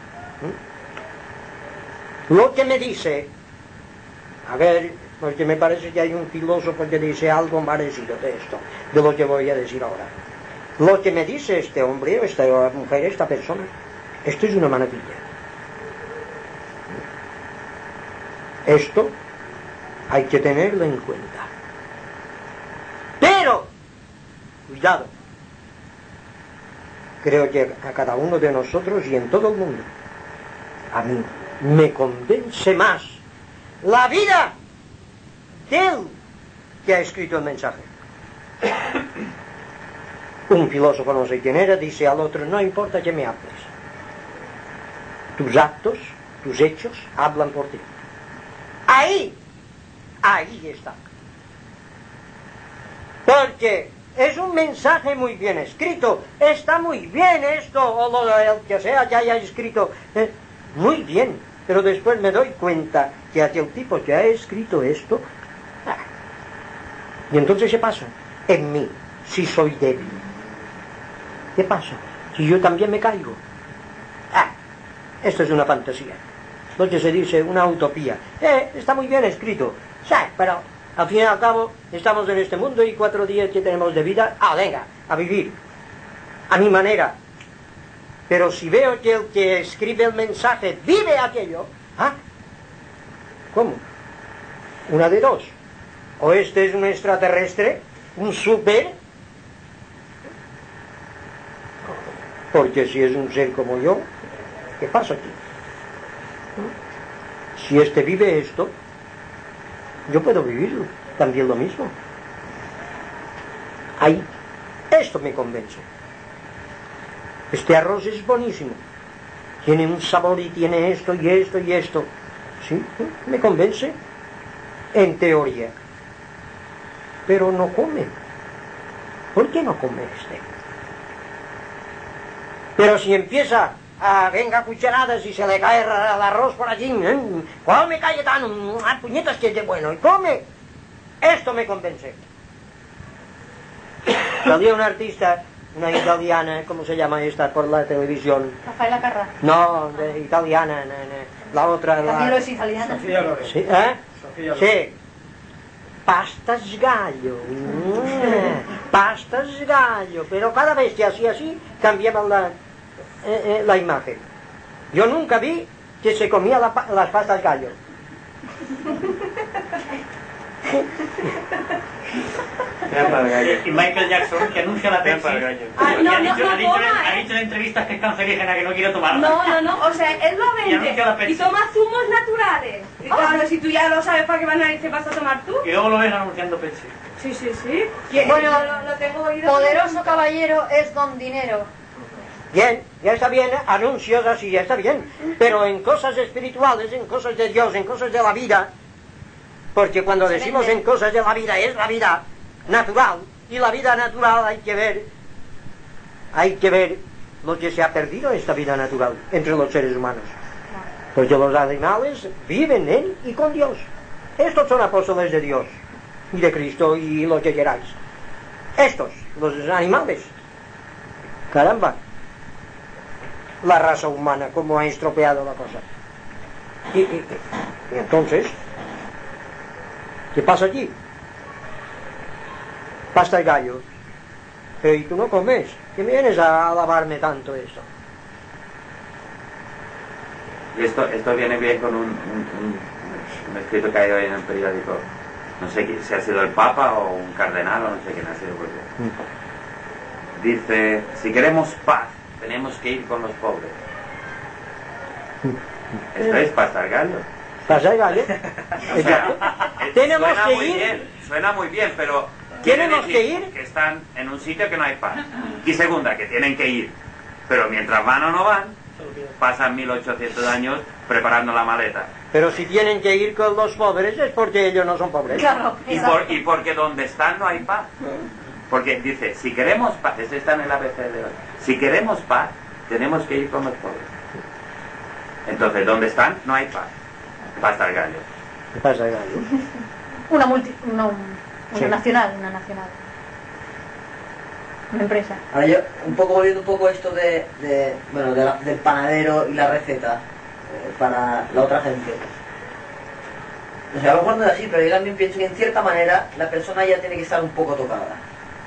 lo que me dice, a ver, porque me parece que hay un filósofo que dice algo parecido de esto, de lo que voy a decir ahora. Lo que me dice este hombre, esta mujer, esta persona, esto es una maravilla. Esto hay que tenerlo en cuenta. Pero, cuidado, creo que a cada uno de nosotros y en todo el mundo, a mí me convence más la vida del que ha escrito el mensaje. Un filósofo, no sé quién era, dice al otro, no importa que me hables, tus actos, tus hechos hablan por ti. Ahí está. Porque es un mensaje muy bien escrito, está muy bien esto, o el que sea que haya escrito, muy bien, pero después me doy cuenta que aquel tipo que ha escrito esto, y entonces ¿qué pasa? En mí, si soy débil, ¿qué pasa? Si yo también me caigo. Esto es una fantasía, lo que se dice una utopía. Está muy bien escrito, pero al fin y al cabo estamos en este mundo y 4 días que tenemos de vida, venga, a vivir a mi manera. Pero si veo que el que escribe el mensaje vive aquello, ¿cómo? Una de dos. O este es un extraterrestre, un super, porque si es un ser como yo, ¿qué pasa aquí? Si este vive esto, yo puedo vivirlo, también lo mismo. Ahí, esto me convence. Este arroz es buenísimo, tiene un sabor y tiene esto y esto y esto. Sí, me convence, en teoría. Pero no come. ¿Por qué no come este? Pero si empieza venga a cucharadas y se le cae el arroz por allí. Come, Cayetano, puñetas que es de bueno, y come. Esto me convence. Salía una artista, una italiana, ¿cómo se llama esta por la televisión? Rafaela Carrà. No, italiana, la otra... También lo es italiana. Sofía Loren. ¿Sí? Sofía Loren. Sí. Pastas gallo. Pastas gallo. Pero cada vez que hacía así, cambiaban la imagen. Yo nunca vi que se comía las pastas gallo. Y Michael Jackson, que anuncia la Pepsi, Ah, no, ha no, dicho no toma, en entrevistas que es cancerígena, que no quiere tomarla. No, o sea, él lo Y anuncia la vende Pepsi. y toma zumos naturales. Y claro, si tú ya lo sabes, ¿para qué narices vas a tomar tú? Y luego lo ves anunciando Pepsi. Sí. Bueno, lo tengo oído. poderoso caballero es don dinero. Bien, ya está bien, anuncios así, ya está bien. Pero en cosas espirituales, en cosas de Dios, en cosas de la vida, porque cuando decimos en cosas de la vida, es la vida natural. Y la vida natural hay que ver lo que se ha perdido en esta vida natural entre los seres humanos. Porque los animales viven en y con Dios. Estos son apóstoles de Dios y de Cristo y lo que queráis. Estos, los animales. Caramba, la raza humana, cómo ha estropeado la cosa. Y entonces, ¿qué pasa allí? Pasta y gallo. Pero ¿y tú no comes? ¿Qué vienes a alabarme tanto esto? Y esto viene bien con un escrito que hay hoy en el periódico. No sé si ha sido el Papa o un cardenal o no sé quién ha sido. Dice, si queremos paz, tenemos que ir con los pobres. Esto es pasta y gallo. ¿Pasta y gallo? O sea, tenemos suena que muy ir. bien, suena muy bien, pero ¿Tenemos quiere que decir ir? que están en un sitio que no hay paz. Y segunda, que tienen que ir. Pero mientras van o no van, pasan 1800 años preparando la maleta. Pero si tienen que ir con los pobres es porque ellos no son pobres. Claro, Y porque donde están no hay paz. Porque dice, si queremos paz, ese está en el ABC de hoy. Si queremos paz, tenemos que ir con los pobres. Entonces, donde están no hay paz. Pasta el gallo. Pasta y gallo. Una Sí. nacional. Una empresa. Ahora yo, volviendo un poco a esto del panadero y la receta para la otra gente. O sea, a lo mejor no es así, pero yo también pienso que en cierta manera la persona ya tiene que estar un poco tocada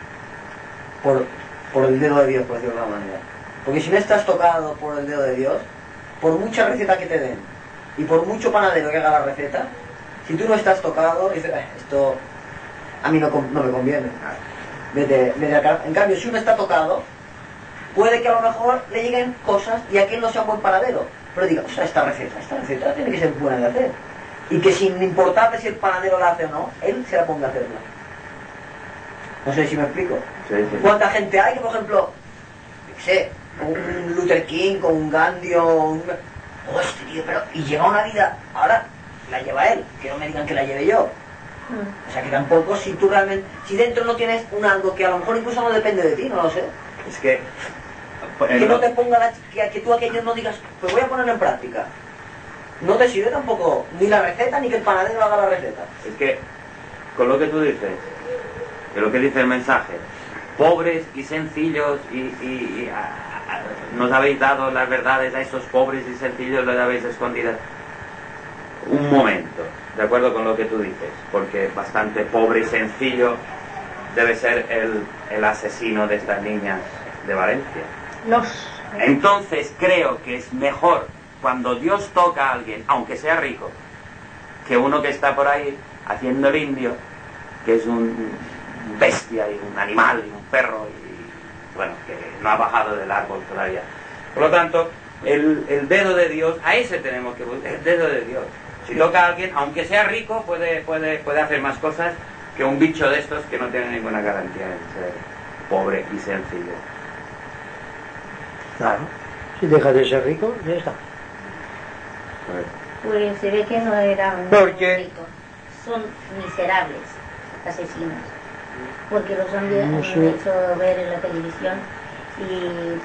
por el dedo de Dios, por decirlo de alguna manera. Porque si no estás tocado por el dedo de Dios, por mucha receta que te den y por mucho panadero que haga la receta, si tú no estás tocado, dices, esto a mí no me conviene. Vete acá. En cambio, si uno está tocado, puede que a lo mejor le lleguen cosas y aquel no sea un buen panadero, pero diga, o sea, esta receta tiene que ser buena de hacer. Y que sin importarle si el panadero la hace o no, él se la ponga a hacerla. No sé si me explico. Sí. ¿Cuánta gente hay que, por ejemplo, qué sé, un Luther King, con un Gandhi o este tío, pero... Y lleva una vida, ahora la lleva él, que no me digan que la lleve yo. O sea que tampoco, si tú realmente, si dentro no tienes un algo que a lo mejor incluso no depende de ti, no lo sé. Es que... Que no te ponga que tú aquello no digas, pues voy a ponerlo en práctica. No te sirve tampoco ni la receta ni que el panadero haga la receta. Es que, con lo que tú dices, de lo que dice el mensaje, pobres y sencillos nos habéis dado las verdades a esos pobres y sencillos, las habéis escondidas. Un momento, de acuerdo con lo que tú dices, porque bastante pobre y sencillo debe ser el asesino de estas niñas de Valencia. Entonces creo que es mejor cuando Dios toca a alguien, aunque sea rico, que uno que está por ahí haciendo el indio, que es un bestia y un animal y un perro y bueno, que no ha bajado del árbol todavía. Por lo tanto, el dedo de Dios, a ese tenemos que buscar, el dedo de Dios. Si toca a alguien, aunque sea rico, puede hacer más cosas que un bicho de estos que no tiene ninguna garantía de ser pobre y sencillo. Claro, si deja de ser rico, ya está. Pues se ve que no eran ricos, son miserables, asesinos, porque los han hecho ver en la televisión Y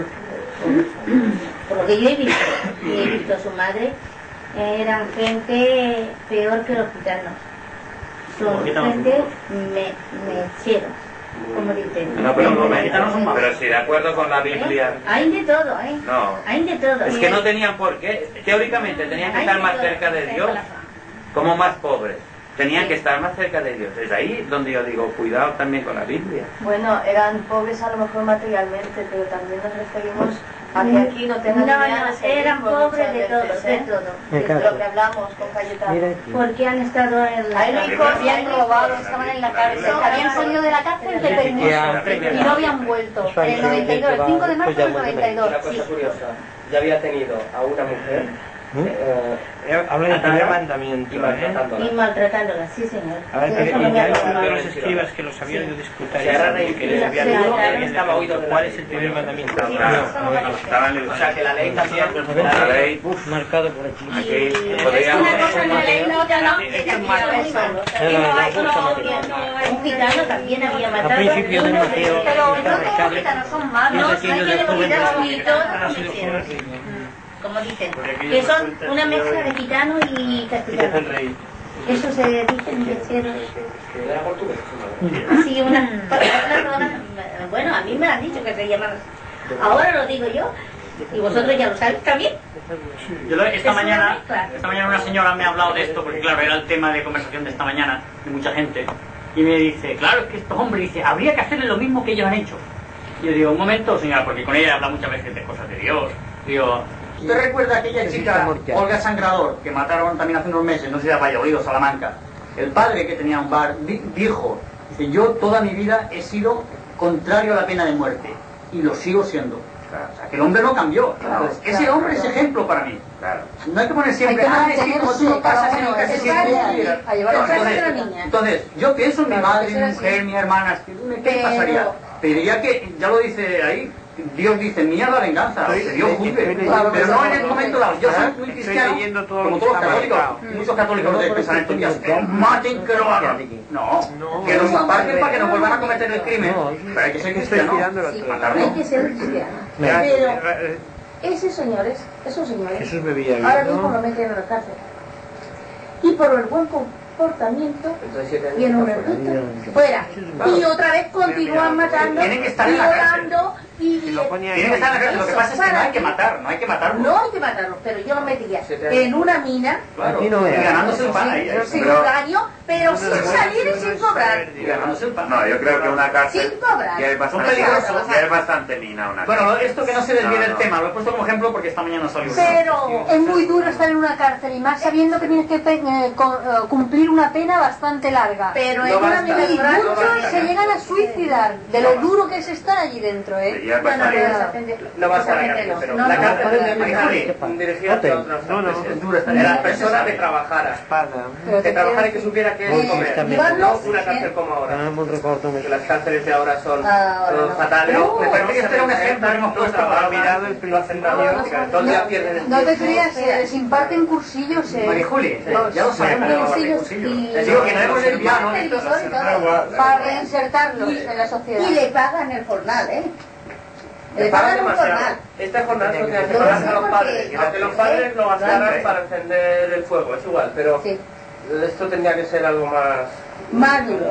por lo que yo he visto a su madre, eran gente peor que los gitanos. Son gente mecheros, como dicen. No, pero si de acuerdo con la Biblia... Hay de todo, No. Hay de todo. Es que no tenían por qué. Teóricamente tenían que estar más cerca de Dios, como más pobres. Tenían que estar más cerca de Dios. Es ahí donde yo digo, cuidado también con la Biblia. Bueno, eran pobres a lo mejor materialmente, pero también nos referimos a que aquí no tengan No, eran pobres de todo, de todo. De lo que hablamos con Cayetano. Porque han estado en la cárcel. Habían robado, estaban en la cárcel. Habían salido de la cárcel de permiso y no habían vuelto. En el 92, el 5 de marzo del 92. Una cosa curiosa, ya había tenido a una mujer habla del primer mandamiento y maltratándola, sí señor. A ver, y hay uno de los escribas que lo sabía de disputar y que les había dicho que estaba oído cuál es el primer mandamiento. O sea que la ley también, la ley marcado por aquí. Una cosa en la ley no, un gitano también había matado. A principio de Mateo, pero no todos los gitanos son malos, no hay que gitanos y todos como dicen, que son una mezcla de gitano y castellano. Eso se dice en mecheros. ¿Era portugués? Sí, bueno, a mí me han dicho que se llaman. Ahora lo digo yo, y vosotros ya lo sabéis también. Esta mañana una señora me ha hablado de esto, porque claro, era el tema de conversación de esta mañana, de mucha gente, y me dice, claro, es que estos hombres, dice, habría que hacerle lo mismo que ellos han hecho. Y yo digo, un momento, señora, porque con ella habla muchas veces de cosas de Dios. Digo, ¿usted recuerda aquella chica, Olga Sangrador, que mataron también hace unos meses, no sé si era Valladolid o Salamanca? El padre que tenía un bar dijo, dice, yo toda mi vida he sido contrario a la pena de muerte, y lo sigo siendo. O sea, que el hombre no cambió. Entonces, ese hombre es ejemplo para mí. No hay que poner siempre, es que como tú no pasas en el casi siempre. Entonces, yo pienso en mi madre, mi mujer, mis hermanas, ¿qué pasaría? Pediría que, ya lo dice ahí, Dios dice, mía la venganza, que Dios juzgue, pero no en el momento dado. Yo soy muy cristiano, como todos los católicos, muchos católicos no piensan en estos días, maten, que lo hagan. No, que los aparten para que no vuelvan a cometer el crimen, pero hay que ser cristiano, matarlo. Hay que ser cristiano, pero esos señores, ahora mismo lo meten en la cárcel. Y por el buen comportamiento viene un erudito fuera y otra vez continúan matando, violando y tienen que estar en la cárcel. Lo que pasa es que no hay que matar, no hay que matarlos. No hay que matarlos, pero yo lo metía en una mina, ganándose el pan ahí, sin daño, pero sin salir y sin cobrar. No, yo creo que una cárcel sin cobrar. ya es bastante mina una cárcel. Bueno, esto que no se desvíe del tema, lo he puesto como ejemplo porque esta mañana salió. Pero es muy duro estar en una cárcel y más sabiendo que tienes que cumplir una pena bastante larga. Pero en una mina y muchos se llegan a suicidar de lo duro que es estar allí dentro, No va a estar la cárcel, pero la cárcel es dirigida a otras las personas que trabajaran y que supiera que es comer, no una cárcel como ahora, que las cárceles de ahora son fatales. Me parece que este era un ejemplo que hemos puesto para olvidar el principio. No te creas, les imparten cursillos. Marijuli, ya lo sabemos, les digo que no hemos desviado para reinsertarlos en la sociedad. Y le pagan el jornal, Le pagan demasiado. Esta jornada se tiene que pagar a los padres. Que los padres lo gastaran para encender el fuego, es igual, pero esto tendría que ser algo más duro.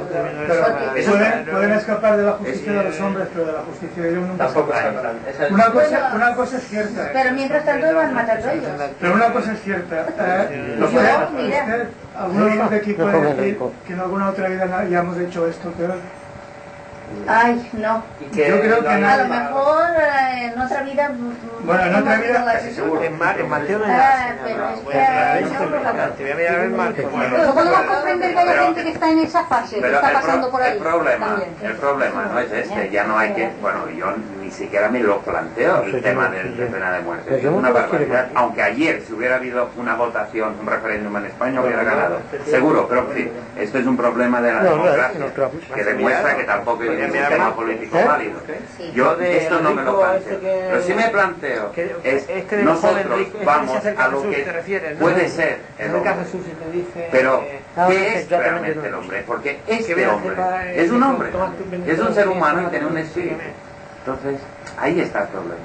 Pueden escapar de la justicia de los hombres, pero de la justicia de Dios nunca tampoco escaparán. Una cosa es cierta. Pero mientras tanto van matando ellos. Pero una cosa es cierta. ¿Alguno de aquí puede decir que en alguna otra vida ya hemos hecho esto peor? Ay, no. Yo creo que a lo mejor en otra vida. Bueno, en otra vida. Seguro. En Mateo no pero es que no podemos comprender que haya gente que está en esa fase, que está pasando por ahí. El problema no es este, ya no hay que. Bueno, yo ni siquiera me lo planteo el tema de pena de muerte. Es una barbaridad. Aunque ayer, si hubiera habido una votación, un referéndum en España, hubiera ganado. Seguro, pero en fin, esto es un problema de la democracia que demuestra que tampoco es un tema político válido. Yo de esto no me lo planteo. Pero sí me planteo es nosotros vamos a lo que puede ser el hombre. Pero ¿qué es realmente el hombre? Porque este hombre es un hombre, es un ser humano y tiene un espíritu. Entonces, ahí está el problema.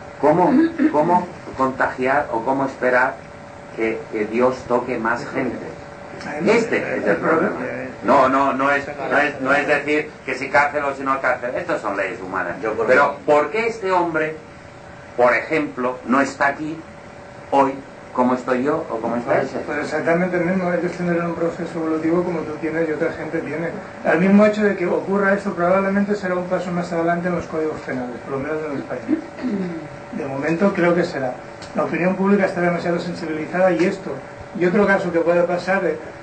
¿Cómo contagiar o cómo esperar que Dios toque más gente? Este es el problema. No es decir que si cárcel o si no cárcel. Estas son leyes humanas. Pero ¿por qué este hombre, por ejemplo, no está aquí hoy como estoy yo o como está ese? Pues exactamente el mismo. Ellos tienen un proceso evolutivo como tú tienes y otra gente tiene. El mismo hecho de que ocurra esto probablemente será un paso más adelante en los códigos penales, por lo menos en España. De momento creo que será. La opinión pública está demasiado sensibilizada y esto. Y otro caso que puede pasar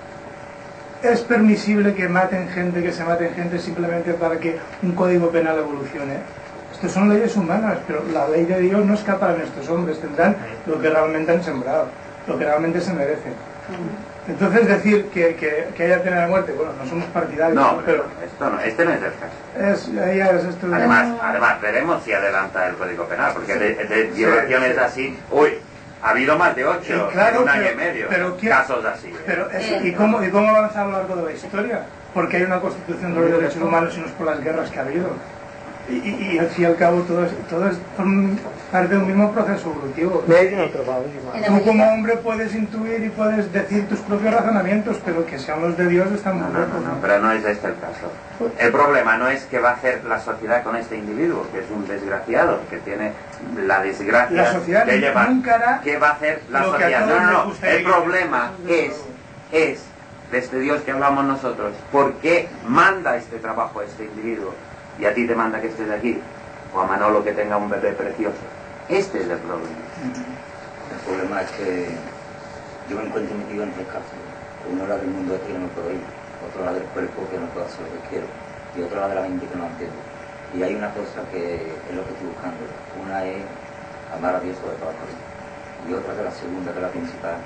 es permisible que se maten gente simplemente para que un código penal evolucione. Estas son leyes humanas, pero la ley de Dios no escapa de estos hombres, tendrán lo que realmente han sembrado, lo que realmente se merecen. Entonces decir que haya pena de muerte, bueno, no somos partidarios. No, pero esto no, este no es el caso. Además, veremos si adelanta el Código Penal, porque de violaciones así, ha habido más de 8 en un año y medio, casos así. Pero ¿y cómo avanza a lo largo de la historia? Porque hay una Constitución de los derechos humanos y no es por las guerras que ha habido. Y al fin y al cabo todo es parte de un mismo proceso evolutivo. Tú como hombre puedes intuir y puedes decir tus propios razonamientos, pero que sean los de Dios están muy lejos. No, pero no es este el caso. El problema no es qué va a hacer la sociedad con este individuo, que es un desgraciado, que tiene la desgracia de llevar. ¿Qué va a hacer la sociedad? No. El problema es de este Dios que hablamos nosotros. ¿Por qué manda este trabajo a este individuo? Y a ti te manda que estés aquí, o a Manolo que tenga un bebé precioso. Este es el problema. El problema es que yo me encuentro metido en 3 casos. Uno la del mundo este que no puedo ir, otro la del cuerpo que no puedo hacer lo que quiero, y otro la de la mente que no entiendo. Y hay una cosa que es lo que estoy buscando. Una es amar a Dios sobre todas las cosas. Y otra que la segunda, que es la principal,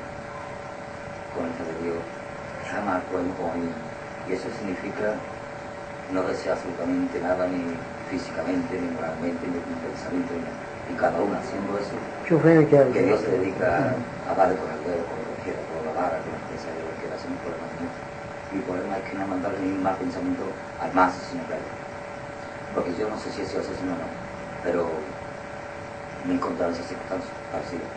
con esta de Dios, es amar al prójimo como a mí. Y eso significa no desea absolutamente nada, ni físicamente, ni moralmente, ni pensamiento, ni nada. Y cada uno haciendo eso, que Dios se dedica a darle con el dedo, con lo que quiera, con la vara, con la expresa, con lo que quiera, sin problema ninguno. Mi problema es que no mandarle ningún mal pensamiento al más asesino que haya. Porque yo no sé si he sido asesino o no, pero me he encontrado en esas circunstancias parecidas.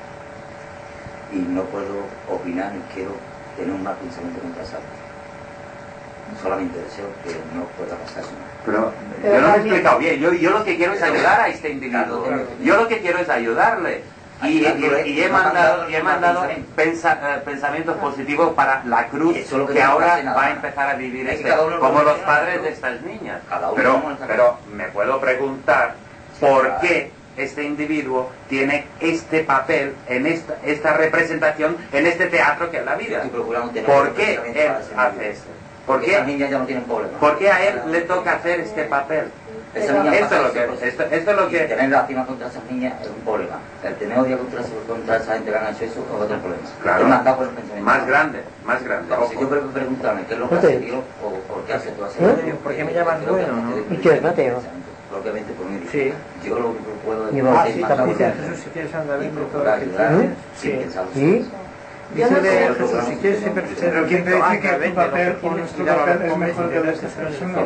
Y no puedo opinar ni quiero tener un mal pensamiento contra esa. Solamente deseo que no pueda pasar eso. Pero yo no me he explicado bien. Yo lo que quiero es ayudar a este individuo. Yo lo que quiero es ayudarle. Y he mandado pensamientos positivos para la cruz que ahora va a empezar a vivir como los padres de estas niñas. Pero me puedo preguntar por qué este individuo tiene este papel en esta representación en este teatro que es la vida. ¿Por qué él hace esto? ¿Por qué? Esas niñas ya no tienen problema. ¿Por qué a él le toca hacer este papel? Esto es lo que... Tener lástima contra esas niñas es un problema. El tener odio contra esa gente que han hecho eso es otro problema. Claro. Más grande. Si yo creo que preguntarme qué es lo que hace Dios o por qué hace todo así. ¿Por qué me llaman bueno, no? ¿Y qué es Mateo? Propiamente por mí. Sí. Yo lo que puedo decir es matar Jesús, si quieres andar bien de todo sin pensar. Dice Jesús, si quieres ser pero ¿quién te dice que tu papel o nuestro papel es mejor que el de estas personas?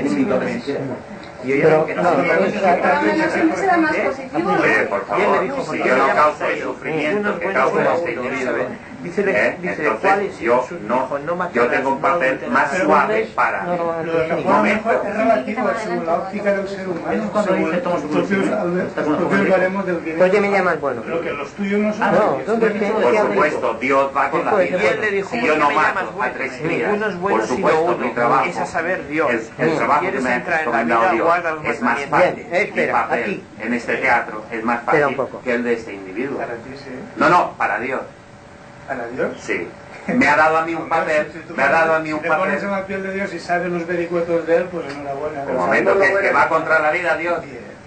Y yo que no. será más positivo. Oye, por favor, si yo no causo el sufrimiento que causa este individuo, entonces yo tengo un papel más suave para mí. Lo mejor es relativo según la óptica del ser humano, según los propios baremos del bien. Oye, me llamas bueno. Pero que los tuyos no son. Por supuesto, Dios va con la vida. Si yo no mato a 3 crías, por supuesto, mi trabajo, el trabajo que me ha encomendado Dios es más fácil. Mi papel en este teatro es más fácil que el de este individuo. No, para Dios. ¿Para Dios? Sí. Me ha dado a mí un papel. Me ha dado a mí un papel. Te pones en la piel de Dios y sabes los vericuetos de él, pues enhorabuena. Un momento, que va contra la vida Dios.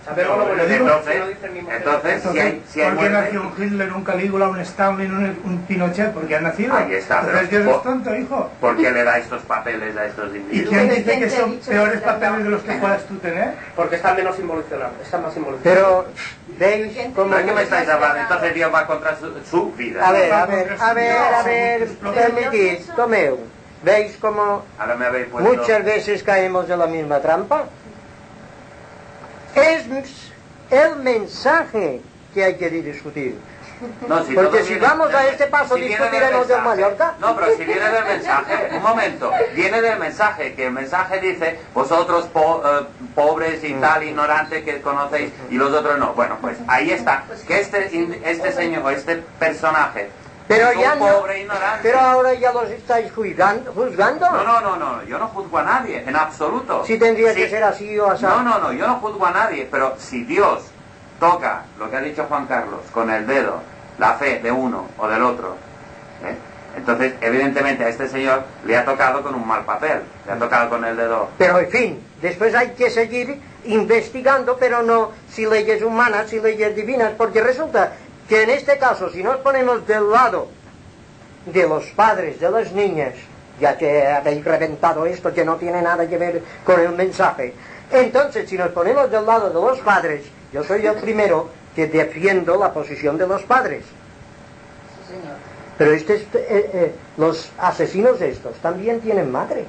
Entonces, si hay ¿por qué nació un Hitler, un Calígula, un Stalin, un Pinochet? ¿Por qué han nacido? Ahí está. Entonces Dios es tonto, hijo. ¿Por qué le da estos papeles a estos individuos? ¿Y quién dice que son peores papeles de los que puedas tú tener? Porque están menos involucionados, están más involucionados. Pero, ¿veis cómo... ¿De qué me estáis hablando? Entonces Dios va contra su vida. A ver, permitid, Tomeu. ¿Veis cómo muchas veces caemos en la misma trampa? Es el mensaje que hay que discutir. No, si porque todo si viene, vamos a este paso, si discutiremos del Mallorca. No, pero si viene del mensaje, un momento, viene del mensaje, que el mensaje dice, vosotros pobres y tal, ignorantes que conocéis, y los otros no. Bueno, pues ahí está, que este señor, este personaje, pero es ya un pobre ignorante. Pero ahora ya los estáis juzgando. No, yo no juzgo a nadie, en absoluto. Si tendría que ser así o así. No, yo no juzgo a nadie, pero si Dios toca, lo que ha dicho Juan Carlos, con el dedo, la fe de uno o del otro, entonces evidentemente a este señor le ha tocado con un mal papel, le ha tocado con el dedo. Pero en fin, después hay que seguir investigando, pero no si leyes humanas, si leyes divinas, porque resulta que en este caso, si nos ponemos del lado de los padres de las niñas, ya que habéis reventado esto que no tiene nada que ver con el mensaje, entonces si nos ponemos del lado de los padres, yo soy el primero que defiendo la posición de los padres. Sí, señor. Pero los asesinos estos también tienen madre.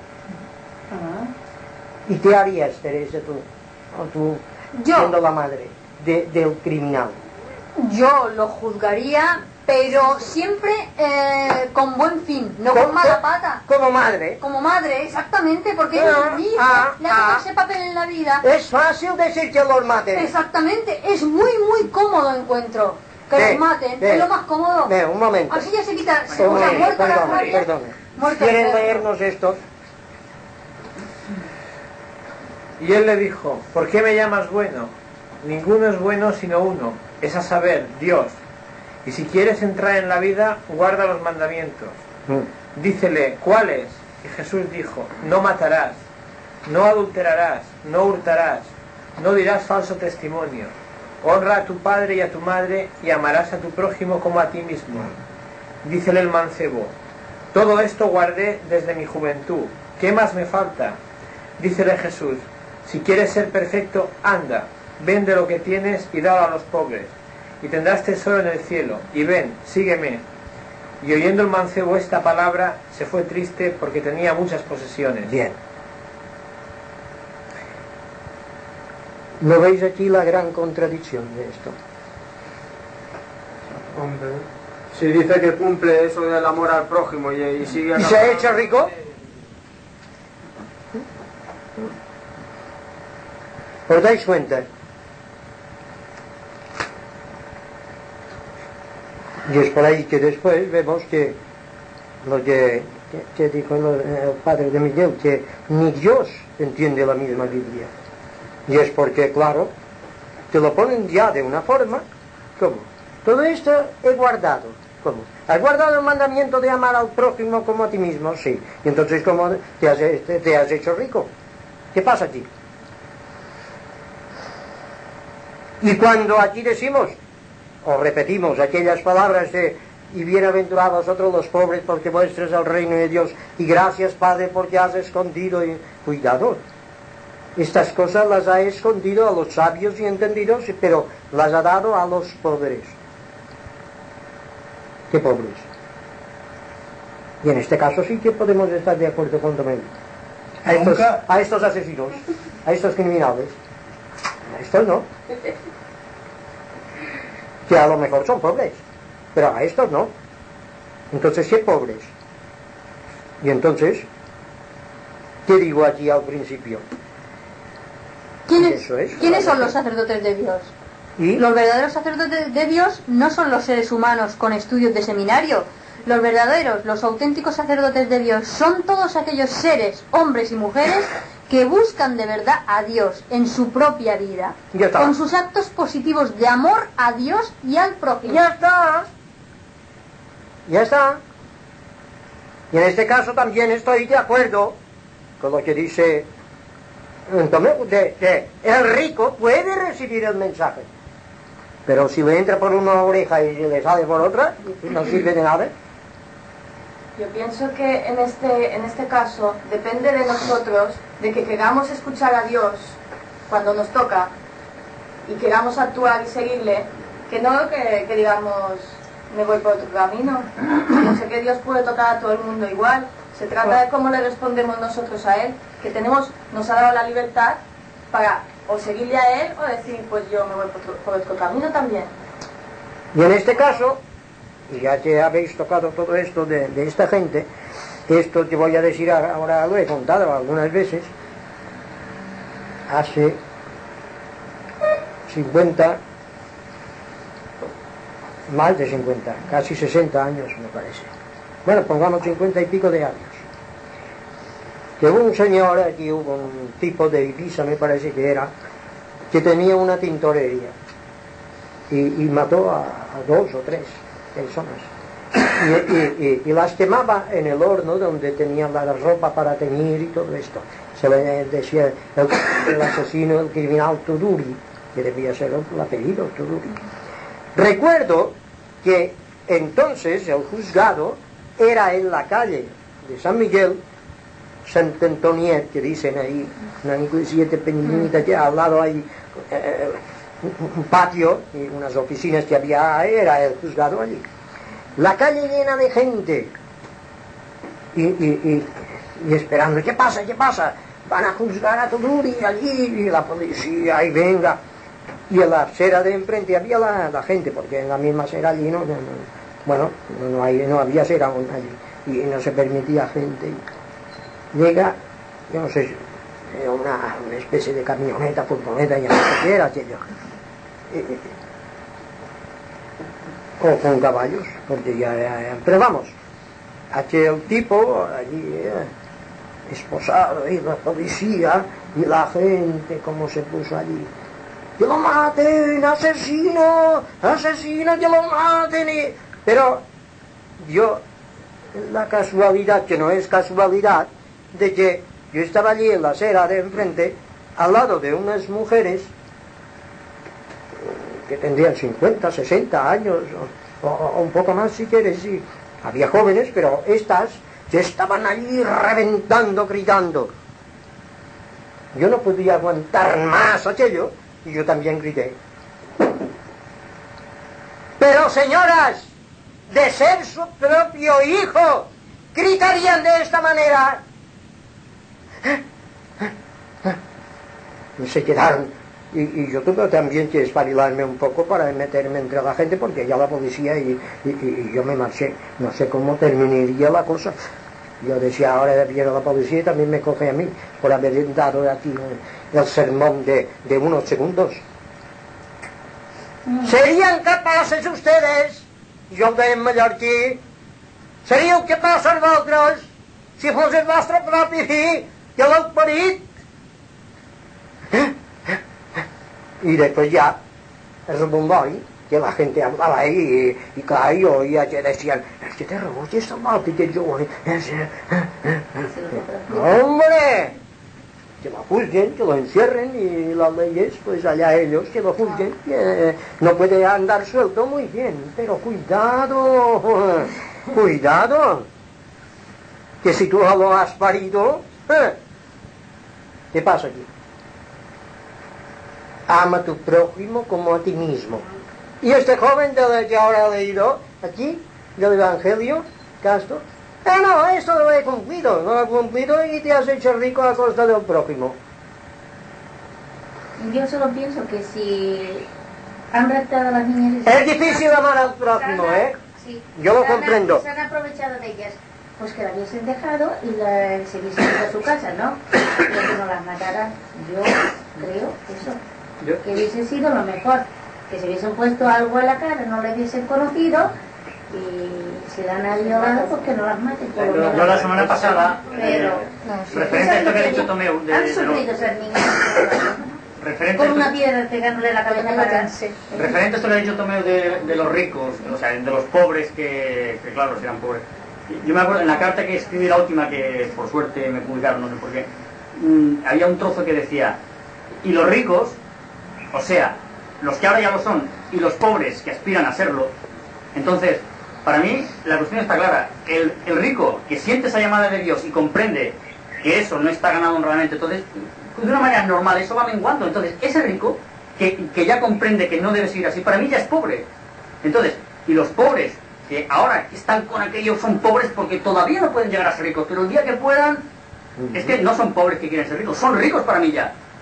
¿Y qué harías, Teresa, tú siendo la madre del criminal? Yo lo juzgaría, pero siempre con buen fin, no con mala pata. Como madre. Como madre, exactamente, porque es mi hijo, le ha tocado ese papel en la vida. Es fácil decir que los maten. Exactamente, es muy cómodo, encuentro. Que los maten, es lo más cómodo. Un momento. Así ya se quita, muerta la rabia. Perdón. ¿Quieren leernos esto? Y él le dijo, ¿por qué me llamas bueno? Ninguno es bueno sino uno, es a saber, Dios. Y si quieres entrar en la vida, guarda los mandamientos. Dícele, ¿cuáles? Y Jesús dijo, no matarás, no adulterarás, no hurtarás, no dirás falso testimonio, honra a tu padre y a tu madre y amarás a tu prójimo como a ti mismo. Dícele el mancebo, todo esto guardé desde mi juventud, ¿qué más me falta? Dícele Jesús, si quieres ser perfecto, anda, vende lo que tienes y dalo a los pobres, y tendrás tesoro en el cielo, y ven, sígueme. Y oyendo el mancebo esta palabra, se fue triste porque tenía muchas posesiones. Bien. ¿No veis aquí la gran contradicción de esto? Hombre, si dice que cumple eso del amor al prójimo y sigue... ¿Y se ha hecho rico? ¿Os dais cuenta? Y es por ahí que después vemos que lo que dijo el padre de Miguel, que ni Dios entiende la misma Biblia. Y es porque, claro, te lo ponen ya de una forma, ¿cómo? Todo esto he guardado, ¿cómo? ¿Has guardado el mandamiento de amar al prójimo como a ti mismo? Sí. Y entonces, ¿cómo te has hecho rico? ¿Qué pasa aquí? Y cuando aquí decimos, o repetimos aquellas palabras de y bienaventurados vosotros los pobres porque vuestro es el reino de Dios, y gracias Padre porque has escondido, y cuidado, estas cosas las ha escondido a los sabios y entendidos, pero las ha dado a los pobres. ¿Qué pobres? Y en este caso sí que podemos estar de acuerdo con Tomé. A estos asesinos, a estos criminales, a estos no, que a lo mejor son pobres, pero a estos no. Entonces, ¿qué pobres? Y entonces, ¿qué digo aquí al principio? ¿Quiénes son los sacerdotes de Dios? ¿Y? Los verdaderos sacerdotes de Dios no son los seres humanos con estudios de seminario. Los verdaderos, los auténticos sacerdotes de Dios son todos aquellos seres, hombres y mujeres, que buscan de verdad a Dios en su propia vida, con sus actos positivos de amor a Dios y al prójimo. Ya está. Y en este caso también estoy de acuerdo con lo que dice el rico puede recibir el mensaje, pero si le entra por una oreja y le sale por otra, no sirve de nada. Yo pienso que en este caso depende de nosotros, de que queramos escuchar a Dios cuando nos toca y queramos actuar y seguirle, que no que digamos me voy por otro camino. Yo sé que Dios puede tocar a todo el mundo igual. Se trata de cómo le respondemos nosotros a Él, que nos ha dado la libertad para o seguirle a él o decir, pues yo me voy por otro camino también. Y en este caso, ya que habéis tocado todo esto de esta gente, esto que voy a decir ahora lo he contado algunas veces, hace 50, más de 50, casi 60 años me parece. Bueno, pongamos 50 y pico de años. Que hubo un señor, aquí hubo un tipo de Ibiza, me parece que era, que tenía una tintorería y mató a 2 o 3 personas. Y las quemaba en el horno donde tenían la ropa para teñir y todo esto. Se le decía el asesino, el criminal Tuduri, que debía ser el apellido Tuduri. Recuerdo que entonces el juzgado era en la calle de San Miguel, Sant Antoniet, que dicen ahí, una iglesieta pequeñita que al lado hay un patio y unas oficinas que había, era el juzgado allí. La calle llena de gente y esperando, ¿qué pasa? ¿Qué pasa? Van a juzgar a Tuduri allí, y la policía, y venga. Y en la acera de enfrente había la gente, porque en la misma acera allí no había acera allí, y no se permitía gente. Llega, yo no sé, una especie de camioneta, furgoneta, ya no sé qué era aquello. O con caballos, porque pero vamos, aquel tipo allí esposado, y la policía, y la gente, como se puso allí. ¡Que lo maten! ¡Asesino! ¡Asesino! ¡Que lo maten! Pero yo, la casualidad, que no es casualidad, de que yo estaba allí en la acera de enfrente, al lado de unas mujeres que tendrían 50, 60 años, o un poco más si quieres, sí. Había jóvenes, pero estas que estaban allí reventando, gritando. Yo no podía aguantar más aquello, y yo también grité. Pero señoras, de ser su propio hijo, gritarían de esta manera. Y se quedaron, y yo tuve también que espabilarme un poco para meterme entre la gente, porque ya la policía y yo me marché. No sé cómo terminaría la cosa. Yo decía, ahora viene la policía y también me coge a mí por haber dado aquí el sermón de unos segundos. ¿Serían capaces ustedes, yo de mallorquí, serían capaces vosotros, si fuese vuestro propio hijo, que lo morid? Y después ya, el rumboy, que la gente hablaba ahí, y claro, y que decían, es que te robó esta malta, que yo... ¡Hombre! Que lo juzguen, que lo encierren, y las leyes, pues allá ellos, que lo juzguen, que no puede andar suelto muy bien, pero cuidado, cuidado, que si tú lo has parido, ¿qué pasa aquí? Ama a tu prójimo como a ti mismo. Y este joven del que ahora he leído aquí, del Evangelio, Castro, no, esto lo he cumplido y te has hecho rico a costa del prójimo. Yo solo pienso que si han raptado a las niñas... Es difícil amar al prójimo, ¿eh? Sí. Yo lo comprendo. Se han aprovechado de ellas, pues que la hubiesen dejado y se hubiesen ido a su casa, ¿no? Pero que no las mataran. Yo creo eso. Que hubiese sido lo mejor. Que se hubiesen puesto algo en la cara, no le hubiesen conocido y si la han violado, pues que no las maten. Yo la semana pasada, pero referente a esto que ha dicho Tomeu, han sufrido ser niños referente con una piedra pegándole la cabeza para... Referente a esto que ha dicho Tomeu de los ricos, o sea, de los pobres que claro, serán pobres. Yo me acuerdo en la carta que escribí, la última, que por suerte me publicaron, no sé por qué, había un trozo que decía, y los ricos, o sea, los que ahora ya lo son, y los pobres que aspiran a serlo. Entonces, para mí, la cuestión está clara. El rico que siente esa llamada de Dios y comprende que eso no está ganado honradamente, entonces, de una manera normal, eso va menguando. Entonces, ese rico que ya comprende que no debe seguir así, para mí ya es pobre. Entonces, y los pobres que ahora están con aquello son pobres porque todavía no pueden llegar a ser ricos, pero el día que puedan, es que no son pobres que quieren ser ricos, son ricos para mí ya.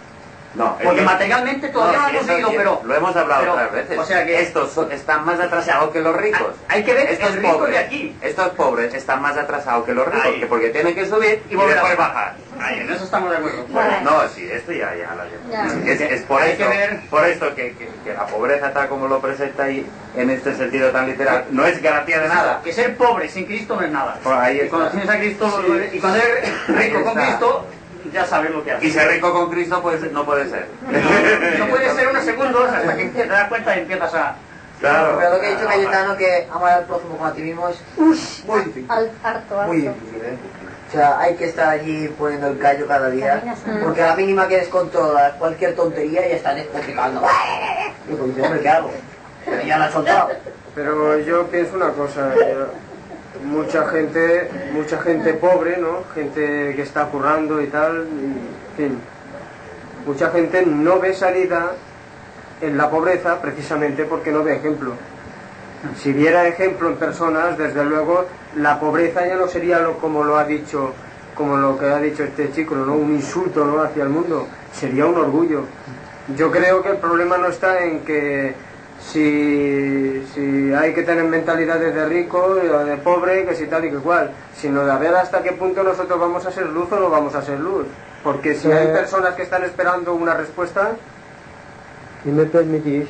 No, porque materialmente todavía no lo han conseguido, pero... Lo hemos hablado otras veces. O sea que... Estos están más atrasados que los ricos. Hay que ver estos el rico pobres, de aquí. Estos pobres están más atrasados que los ricos, porque tienen que subir y volver a bajar. Ahí, en eso estamos de acuerdo. No, sí, esto ya lo es por hay esto, que ver... por esto que la pobreza tal como lo presenta ahí, en este sentido tan literal, no es garantía de nada. Que ser pobre sin Cristo no es nada. Pues ahí está. Cuando tienes a Cristo, y cuando eres rico con Cristo, ya sabes lo que haces. Y ser rico con Cristo pues no puede ser. No puede ser unos segundos hasta que te das cuenta y empiezas a... Claro. Pero lo que ha dicho Cayetano, que amar al prójimo como a ti mismo, es muy difícil. Harto. Muy difícil, ¿eh? O sea, hay que estar allí poniendo el callo cada día, porque a la mínima que descontrolas cualquier tontería ya están despotricando. Y pues dice, hombre, ¿qué hago? Pero ya la has soltado. Pero yo pienso una cosa, mucha gente pobre, ¿no? Gente que está currando y tal, en fin, mucha gente no ve salida en la pobreza precisamente porque no ve ejemplo. Si viera ejemplo en personas, desde luego la pobreza ya no sería como lo que ha dicho este chico, ¿no? Un insulto, ¿no?, hacia el mundo, sería un orgullo. Yo creo que el problema no está en que si hay que tener mentalidades de rico o de pobre, que si tal y que cual, sino de a ver hasta qué punto nosotros vamos a ser luz o no vamos a ser luz. Porque si hay personas que están esperando una respuesta... Si me permitís,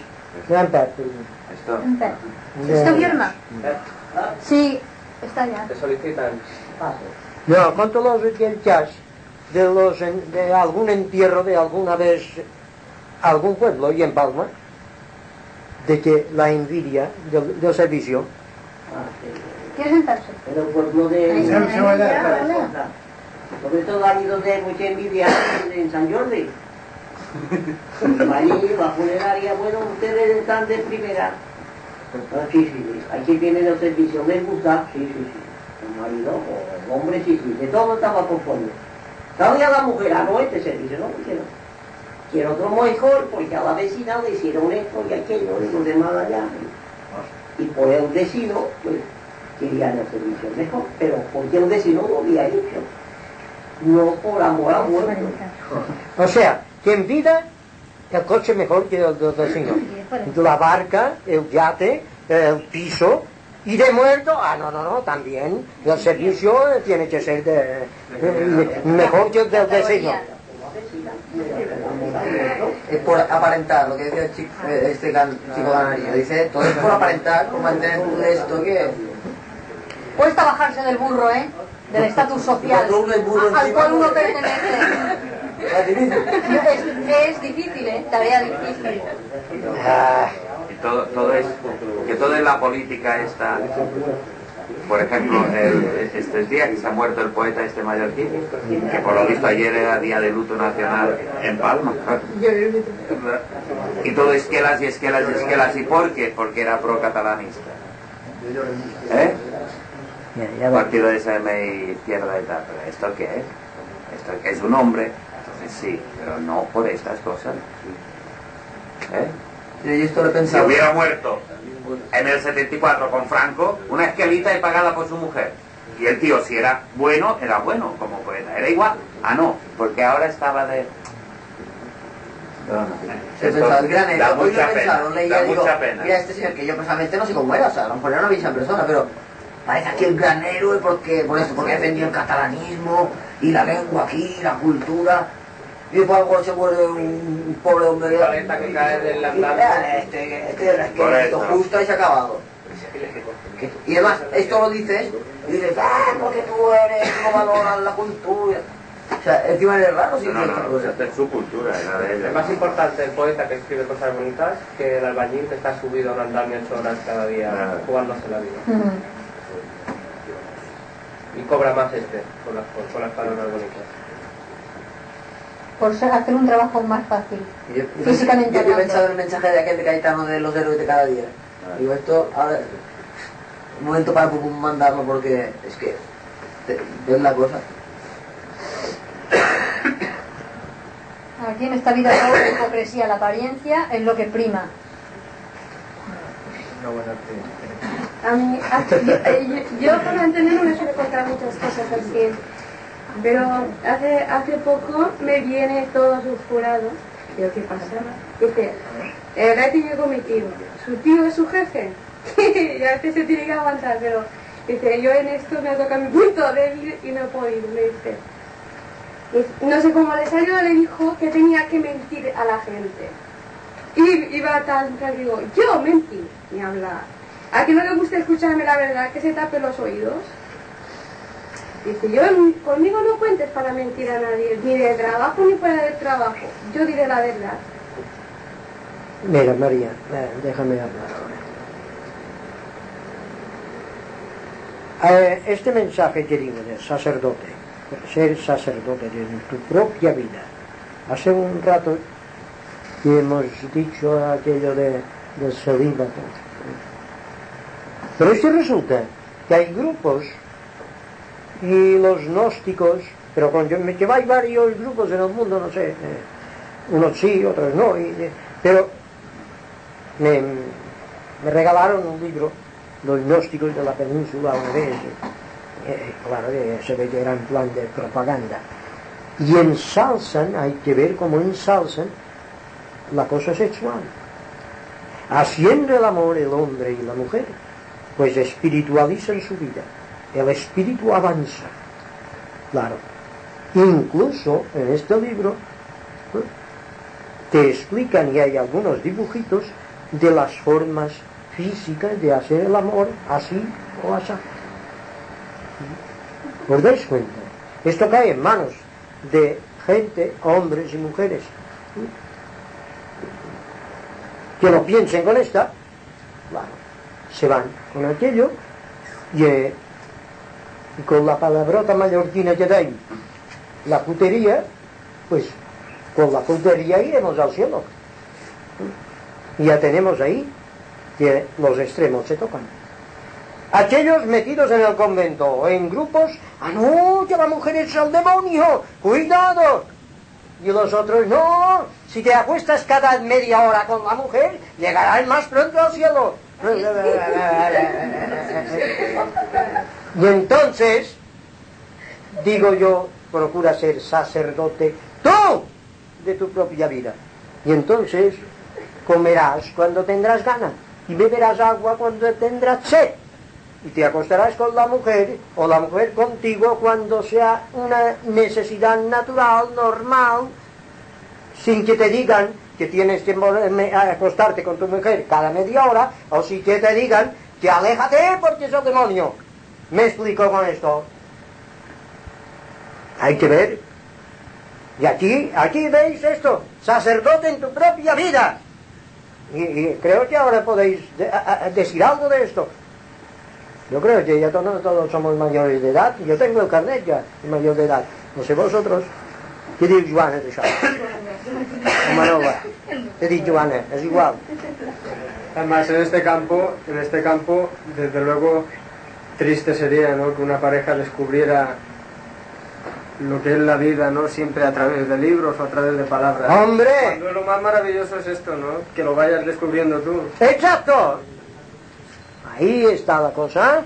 ¿Está Guillermo? Sí, está ya. Te solicitan. No, cuanto los requerchas de algún entierro de alguna vez algún pueblo y en Palma, de que la envidia del servicio. ¿Quieres sentarse? Pero el pueblo de... Sobre todo ha habido de mucha envidia en San Jordi. Allí, la funeraria, bueno, ustedes están de primera. Sí, aquí tienen el servicio, ¿les gusta? Sí. El marido, o el hombre, sí, de todo estaba conforme. Sabía la mujer, no este servicio, no quiero otro mejor, porque a la vecina le hicieron esto y aquello y los demás allá. Y por el vecino, pues, querían el servicio mejor, pero porque el vecino lo había hecho. No por amor a muerto. O sea, que en vida el coche mejor que el del vecino. La barca, el yate, el piso, y de muerto, no, también el servicio tiene que ser mejor que el del vecino. Es por aparentar, lo que decía el chico, este chico canario, dice, todo es por aparentar, por mantener un esto que... Cuesta bajarse del burro, del estatus social al cual uno pertenece. Es difícil, tarea difícil. Y todo es que toda la política está, por ejemplo, estos días que se ha muerto el poeta este mallorquín, que por lo visto ayer era día de luto nacional en Palma, y todo esquelas, ¿y por qué? Porque era pro-catalanista, partido de SM y izquierda y tal. Pero ¿esto qué es? Esto es un hombre, entonces sí, pero no por estas cosas. Yo esto lo he pensado. Si hubiera muerto en el 74 con Franco, una esquelita y pagada por su mujer. Y el tío, si era bueno como poeta. Era igual. No, porque ahora estaba de... El granero, hoy lo he pensado, leía, digo, pena. Mira, este señor que yo personalmente no sé cómo era, o sea, a lo mejor era una bella persona, pero parece aquí el gran héroe porque defendió el catalanismo y la lengua aquí, la cultura. Y después a lo mejor se muere un pobre hombre que cae del andamio. Esto justo y se ha acabado. Y además, esto lo dices y dices, porque tú no valoras la cultura. O sea, encima eres raro si no, esta es su cultura, era de ella. Es más importante el poeta que escribe cosas bonitas que el albañil que está subido a un andamio 8 horas cada día jugándose la vida. Y cobra más con las palabras bonitas. Por hacer un trabajo más fácil. Físicamente Yo he pensado en el mensaje de aquel de Cayetano de los héroes de cada día. Digo, esto, a ver, un momento para mandarlo porque es que es la cosa. Aquí en esta vida todo es hipocresía, la apariencia es lo que prima. A mí, yo para entender no me suele contar muchas cosas así, pero hace poco me viene todo jurado Digo, ¿qué pasa? Dice, he tenido con mi tío. Su tío es su jefe. Y a veces se tiene que aguantar, pero dice, yo en esto me ha tocado mi punto débil y no he podido, me dice. No sé cómo le salió, le dijo que tenía que mentir a la gente. Y iba tan, digo, yo mentir, ni hablar. ¿A que no le gusta escucharme la verdad, que se tape los oídos? Dice, conmigo no cuentes para mentir a nadie, ni de trabajo ni fuera del trabajo. Yo diré la verdad. Mira, María, déjame hablar ahora. Este mensaje que digo de sacerdote, ser sacerdote de tu propia vida. Hace un rato que hemos dicho aquello del celibato. Pero es que resulta que hay grupos y los gnósticos, pero que hay varios grupos en el mundo, no sé, unos sí, otros no, pero me regalaron un libro, los gnósticos de la península una vez, claro que se ve que era en plan de propaganda, y ensalzan, hay que ver cómo ensalzan la cosa sexual, haciendo el amor el hombre y la mujer, pues espiritualizan su vida, el espíritu avanza, claro. Incluso en este libro te explican, y hay algunos dibujitos de las formas físicas de hacer el amor, así o así. ¿Os dais cuenta? Esto cae en manos de gente, hombres y mujeres, que lo piensen con esta, claro, se van con aquello y con la palabrota mallorquina que dais, la putería, pues con la putería iremos al cielo. Y ya tenemos ahí que los extremos se tocan. Aquellos metidos en el convento o en grupos, no, que la mujer es el demonio, cuidado. Y los otros, no, si te acuestas cada media hora con la mujer, llegarás más pronto al cielo. Y entonces, digo yo, procura ser sacerdote tú de tu propia vida. Y entonces comerás cuando tendrás ganas y beberás agua cuando tendrás sed. Y te acostarás con la mujer o la mujer contigo cuando sea una necesidad natural, normal, sin que te digan que tienes que acostarte con tu mujer cada media hora, o sin que te digan que aléjate porque es el demonio. ¿Me explico con esto? Hay que ver. Y aquí veis esto, sacerdote en tu propia vida. Y creo que ahora podéis decir algo de esto. Yo creo que ya todos somos mayores de edad. Yo tengo el carnet ya, mayor de edad. No sé vosotros. ¿Qué dice Joana de Chávez? O Manova. ¿Qué dice Joana? Es igual. Además, en este campo, desde luego, triste sería, ¿no?, que una pareja descubriera lo que es la vida, ¿no?, siempre a través de libros o a través de palabras. ¡Hombre! Cuando lo más maravilloso es esto, ¿no?, que lo vayas descubriendo tú. ¡Exacto! Ahí está la cosa.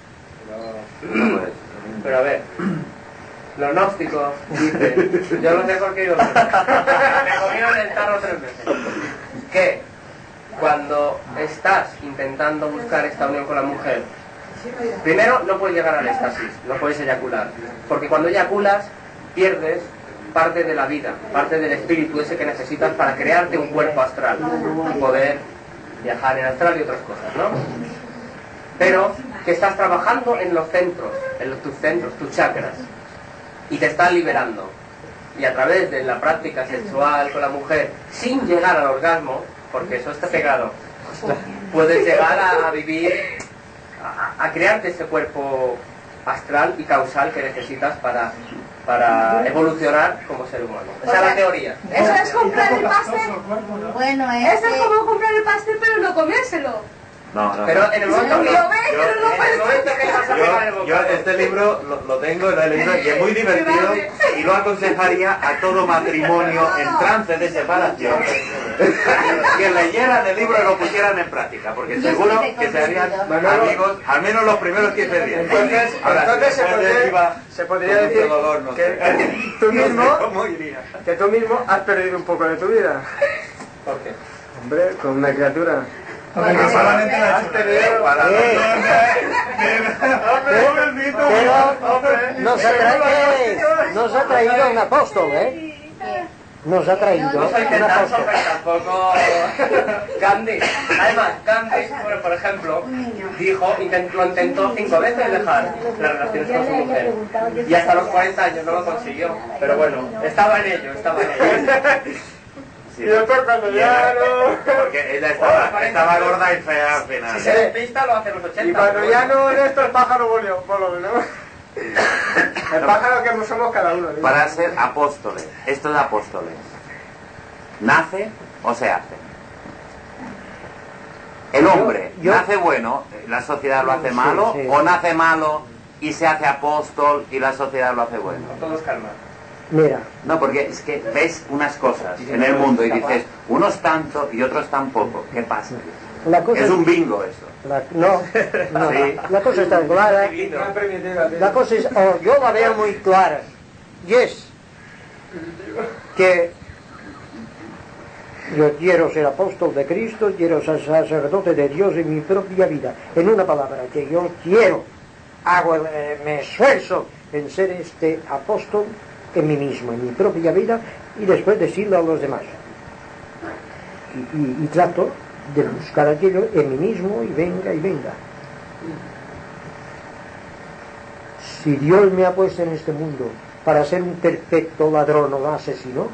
Pero a ver, los gnósticos dicen, yo lo sé porque yo me comieron el tarro 3 veces, que cuando estás intentando buscar esta unión con la mujer, primero no puedes llegar al éxtasis, no puedes eyacular, porque cuando eyaculas pierdes parte de la vida, parte del espíritu ese que necesitas para crearte un cuerpo astral y poder viajar en astral y otras cosas, ¿no? Pero que estás trabajando en los centros, tus chakras, y te estás liberando. Y a través de la práctica sexual con la mujer, sin llegar al orgasmo, porque eso está pegado, puedes llegar a vivir, a crearte ese cuerpo astral y causal que necesitas para evolucionar como ser humano. Esa es la teoría. Eso es comprar el pastel. Bueno, eso es como comprar el pastel pero no comérselo. No. Pero en el momento que yo este libro lo tengo, lo he leído y es muy divertido y lo aconsejaría a todo matrimonio en trance de separación que leyeran el libro y lo pusieran en práctica, porque seguro que se harían amigos al menos los primeros 15 días. Entonces se podría decir que tú mismo has perdido un poco de tu vida. ¿Por qué? Hombre, con una criatura. Pero nos ha traído un apóstol, ¿eh? Nos ha traído no soy un apóstol. Tampoco Gandhi. Además, Gandhi, por ejemplo, lo intentó 5 veces dejar las relaciones con su mujer. Y hasta los 40 años no lo consiguió. Pero bueno, estaba en ello. Sí, y después cuando ya no... Porque ella estaba gorda y fea al final. Si se despista lo hace los 80. Y cuando ya no en esto el pájaro volvió, por lo menos. El pájaro que somos cada uno. ¿Sí? Para ser apóstoles, esto de apóstoles, ¿nace o se hace? El hombre nace bueno, la sociedad lo hace malo, o nace malo y se hace apóstol y la sociedad lo hace bueno. Todos calman. Mira. No, porque es que ves unas cosas en el mundo y dices, unos tanto y otros tan poco. ¿Qué pasa? Es un bingo eso. No. Sí. La cosa está clara. La cosa es, yo la veo muy clara. Y es que yo quiero ser apóstol de Cristo, quiero ser sacerdote de Dios en mi propia vida. En una palabra, que yo quiero, me esfuerzo en ser este apóstol en mí mismo, en mi propia vida, y después decirlo a los demás. Y trato de buscar aquello en mí mismo y venga. Si Dios me ha puesto en este mundo para ser un perfecto ladrón o asesino,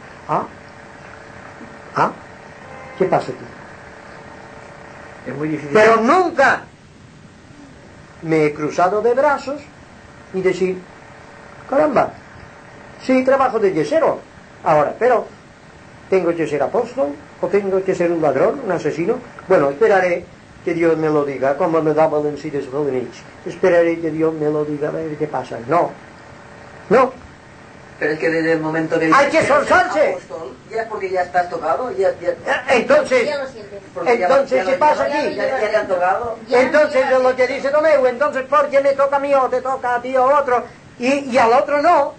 ¿qué pasa aquí? Es muy difícil. Pero nunca me he cruzado de brazos y decir, caramba, sí, trabajo de yesero ahora, pero ¿tengo que ser apóstol? ¿O tengo que ser un ladrón, un asesino? Bueno, esperaré que Dios me lo diga, como me daba el Cides Volenich. Esperaré que Dios me lo diga, a ver qué pasa. No. Pero es que desde el momento que... ¡Hay que esforzarse! Apóstol, ya porque ya estás tocado, Entonces, ¿qué pasa aquí? Ya te han tocado. Entonces es lo que dice Tomeu, entonces ¿por qué me toca a mí o te toca a ti o otro? Y al otro no.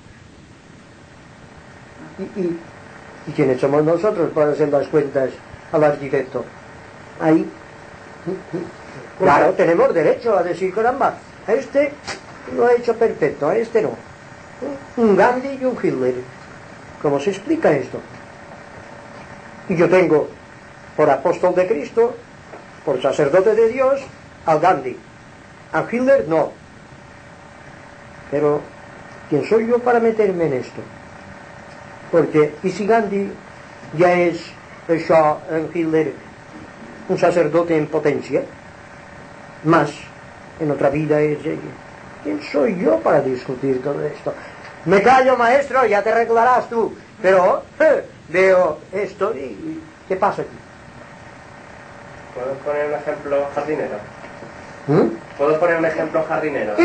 ¿Y quiénes somos nosotros para hacer las cuentas al arquitecto? Ahí. Claro, tenemos derecho a decir, caramba, a este lo ha hecho perfecto, a este no. Un Gandhi y un Hitler. ¿Cómo se explica esto? Y yo tengo por apóstol de Cristo, por sacerdote de Dios, al Gandhi. A Hitler no. Pero, ¿quién soy yo para meterme en esto? Porque, ¿y si Gandhi ya es en Hitler un sacerdote en potencia? Más, en otra vida es... ¿Quién soy yo para discutir todo esto? Me callo, maestro, ya te arreglarás tú. Pero veo esto y ¿qué pasa aquí? ¿Puedo poner un ejemplo jardinero? ¿Puedo poner un ejemplo jardinero?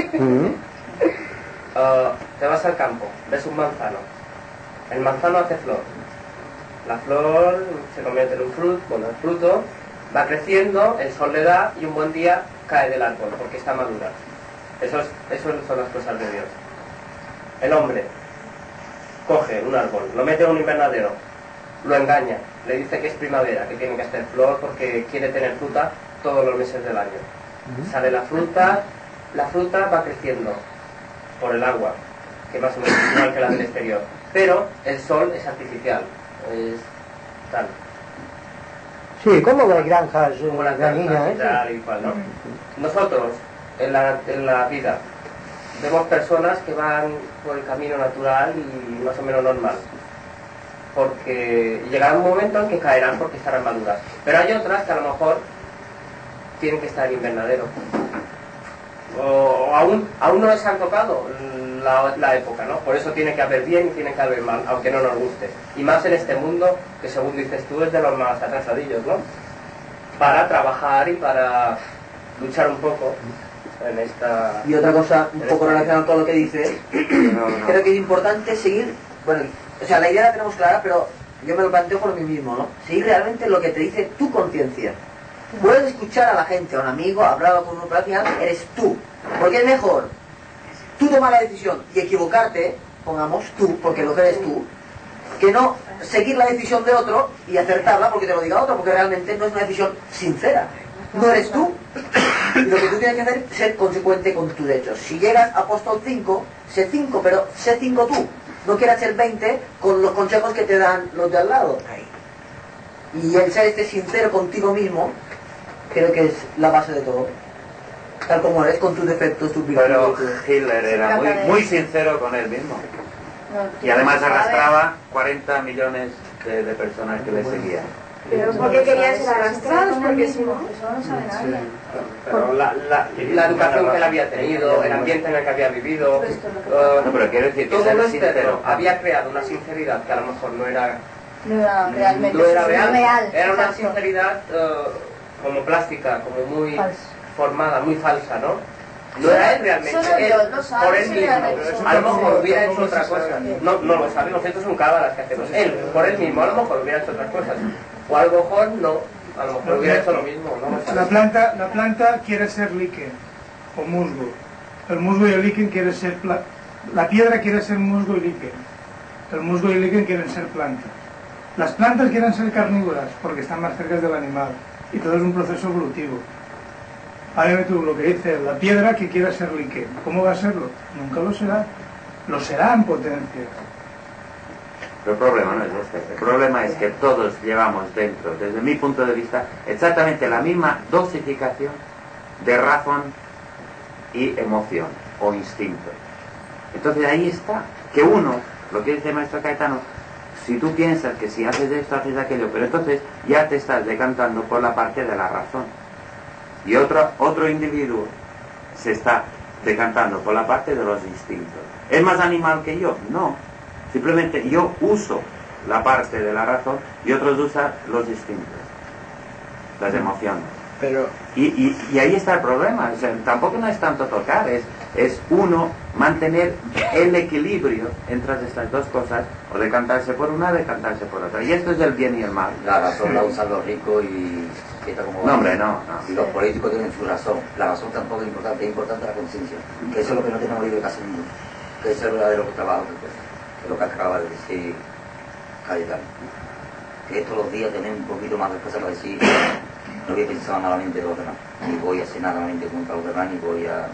Te vas al campo, ves un manzano. El manzano hace flor. La flor se convierte en un fruto, el fruto va creciendo, el sol le da y un buen día cae del árbol porque está madura. Eso son las cosas de Dios. El hombre coge un árbol, lo mete en un invernadero, lo engaña, le dice que es primavera, que tiene que hacer flor porque quiere tener fruta todos los meses del año. Sale la fruta va creciendo por el agua, que más o menos es igual que la del exterior. Pero el sol es artificial, es tal. Sí, como las granjas gallinas, tal y cual, ¿no? Nosotros, en la vida, vemos personas que van por el camino natural y más o menos normal. Porque llegará un momento en que caerán porque estarán maduras. Pero hay otras que a lo mejor tienen que estar en invernadero. O aún no les han tocado la época, ¿no? Por eso tiene que haber bien y tiene que haber mal, aunque no nos guste. Y más en este mundo, que según dices tú, es de los más atrasadillos, ¿no? Para trabajar y para luchar un poco en esta... Y otra cosa, un poco relacionada con lo que dices, creo que es importante seguir, bueno, o sea, la idea la tenemos clara, pero yo me lo planteo por mí mismo, ¿no? Seguir realmente lo que te dice tu conciencia. Puedes escuchar a la gente, a un amigo, hablar con uno, pero al final eres tú. Porque es mejor tú tomar la decisión y equivocarte, pongamos tú, porque lo que eres tú, que no seguir la decisión de otro y acertarla porque te lo diga otro, porque realmente no es una decisión sincera. No eres tú. Y lo que tú tienes que hacer es ser consecuente con tus hechos. Si llegas a apóstol 5, sé 5, pero sé 5 tú. No quieras ser 20 con los consejos que te dan los de al lado. Y el ser sincero contigo mismo, creo que es la base de todo. Tal como eres, con tus defectos, tus virtudes. Pero Hitler era muy sincero con él mismo. Y además arrastraba 40 millones de personas que le seguían. Pero ¿por qué querían ser arrastrados? Porque si no, eso no sabe nadie. Pero la educación que él había tenido, el ambiente en el que había vivido, no, pero quiero decir que todo ser lo sincero externo había creado una sinceridad que a lo mejor no era realmente no era real. real, Era una exacto. sinceridad como plástica, como muy formada, muy falsa, ¿no? No era él realmente, Solo él, Dios lo sabe, por él si mismo. realmente A lo mejor hubiera hecho otra cosa. No lo sabe, nosotros son cábalas que hacemos. Él, por él mismo, a lo mejor hubiera hecho otras cosas. O a lo mejor no, a lo mejor hubiera hecho lo mismo. No lo sabe. La planta quiere ser líquen o musgo. El musgo y el líquen quieren ser la piedra quiere ser musgo y líquen. El musgo y el líquen quieren ser planta. Las plantas quieren ser carnívoras porque están más cerca del animal. Y todo es un proceso evolutivo. Ahora ve tú lo que dice, la piedra que quiere ser líquen. ¿Cómo va a serlo? Nunca lo será. Lo será en potencia. Pero el problema no es este. El problema es que todos llevamos dentro, desde mi punto de vista, exactamente la misma dosificación de razón y emoción o instinto. Entonces ahí está. Que uno, lo que dice el maestro Caetano, si tú piensas que si haces esto, haces aquello, pero entonces ya te estás decantando por la parte de la razón. Y otro individuo se está decantando por la parte de los instintos. ¿Es más animal que yo? No. Simplemente yo uso la parte de la razón y otros usan los instintos, las emociones. Pero... Y ahí está el problema. O sea, tampoco no es tanto tocar, es uno mantener el equilibrio entre estas dos cosas, o decantarse por una, decantarse por otra. Y esto es el bien y el mal. La razón la usan los ricos y está como... No, hombre, no. Y los políticos tienen su razón. La razón tampoco es importante la conciencia. Que eso es lo que no tenemos libre casi ninguno. Que es el verdadero trabajo que lo que acaba de decir Cayetano. Que todos los días tener un poquito más de cosas para decir, no voy a pensar malamente de los demás, ni voy a hacer nada malamente contra los demás, ni voy a...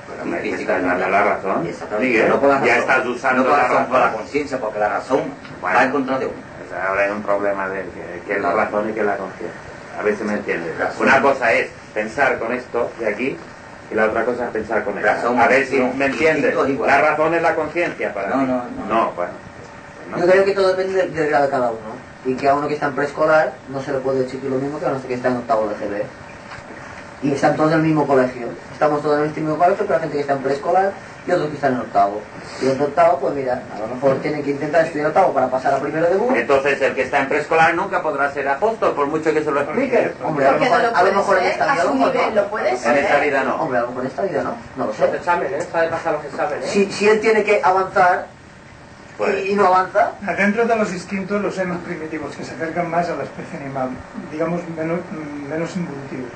la razón. Exactamente. No ya estás usando no la razón para la conciencia, porque la razón va en contra de uno. O sea, ahora hay un problema de que la razón y que la conciencia. A ver si me entiendes. Una cosa es pensar con esto de aquí y la otra cosa es pensar con esto. A ver si me entiendes. La razón es la conciencia para mí. No, bueno. Yo creo que todo depende del grado de cada uno. Y que a uno que está en preescolar no se le puede exigir lo mismo que a uno que está en octavo de GB. Y están todos en el mismo colegio. Estamos todos en el mismo colegio, pero hay gente que está en preescolar y otros que están en octavo. Y los de octavo, pues mira, a lo mejor tienen que intentar estudiar octavo para pasar a primero de BUP. Entonces el que está en preescolar nunca podrá ser apóstol, por mucho que se lo explique. Hombre, a lo mejor en esta vida lo puede ser. En esta vida no. Hombre, a lo mejor en esta vida no. No lo sé. Los exámenes, sabe pasar los exámenes. Si él tiene que avanzar y no avanza... Dentro de los instintos, los seres primitivos que se acercan más a la especie animal, digamos menos involutivos.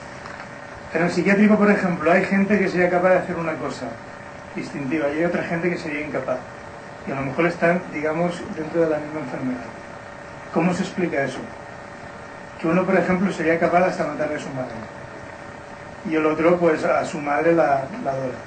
En el psiquiátrico, por ejemplo, hay gente que sería capaz de hacer una cosa instintiva y hay otra gente que sería incapaz. Y a lo mejor están, digamos, dentro de la misma enfermedad. ¿Cómo se explica eso? Que uno, por ejemplo, sería capaz hasta matarle a su madre. Y el otro, pues, a su madre la adora.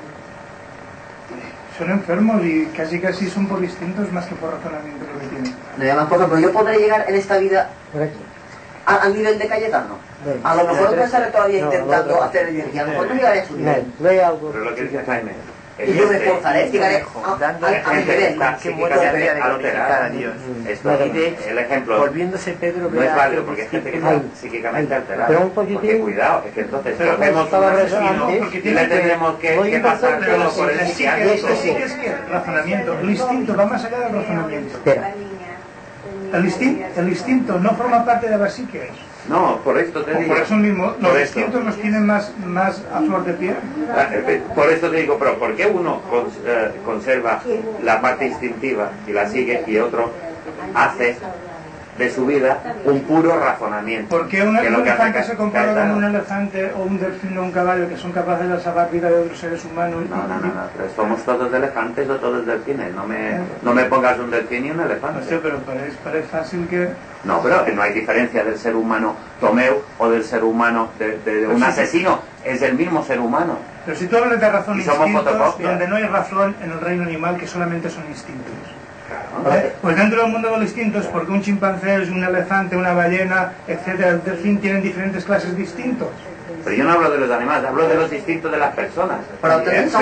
Son enfermos y casi son por instintos más que por razonamiento lo que tienen. Además, por ejemplo, yo podré llegar en esta vida al nivel de Cayetano. A lo mejor estaré todavía intentando hacer el bien y a lo mejor no llegaré a su nivel. Pero lo que dice Jaime, y yo me esforzaré, llegaré a mi nivel. Que muere alterada a Dios. El ejemplo volviéndose Pedro no es válido porque hay gente que está psíquicamente alterada. Porque cuidado, es que entonces cogemos un asesino y le tendremos que pasar todo por el psiquiátrico. Esto sí que es razonamiento. El instinto va más allá del razonamiento. El instinto no forma parte de la psique. No, por esto te digo. Por eso mismo, los instintos los tienen más a flor de piel. Por eso te digo, pero ¿por qué uno conserva la parte instintiva y la sigue y otro hace de su vida un puro razonamiento? Porque un elefante se compara con un elefante o un delfín o un caballo que son capaces de salvar vida de otros seres humanos. No, pero somos todos elefantes o todos delfines. No me pongas un delfín y un elefante. No sé, pero parece fácil que... No, pero no hay diferencia del ser humano Tomeu o del ser humano de un asesino. Es el mismo ser humano. Pero si tú hablas de razón y somos instintos, fotocopias. donde no hay razón en el reino animal, que solamente son instintos. Pues dentro del mundo de los instintos, porque un chimpancé es un elefante, una ballena, etcétera, el delfín tienen diferentes clases de instintos. Pero yo no hablo de los animales, hablo de los instintos de las personas. Pero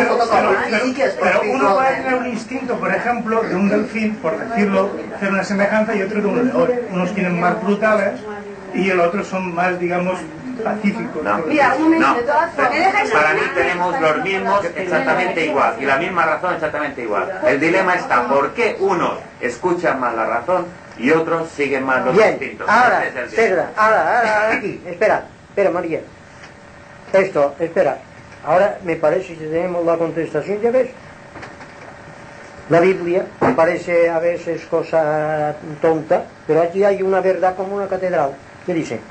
uno puede tener un instinto, por ejemplo, de un delfín, por decirlo, hacer una semejanza, y otro de un león. Unos tienen más brutales y el otro son más, digamos, pacíficos. No. Mira, un momento, de todas para mí tenemos los mismos exactamente igual y la misma razón exactamente igual. El dilema está por qué unos escuchan más la razón y otros siguen más los instintos. Ahora, ahora, aquí, espera, María. Esto, espera. Ahora me parece que tenemos la contestación, ¿ya ves? La Biblia me parece a veces cosa tonta, pero aquí hay una verdad como una catedral. ¿Qué dice?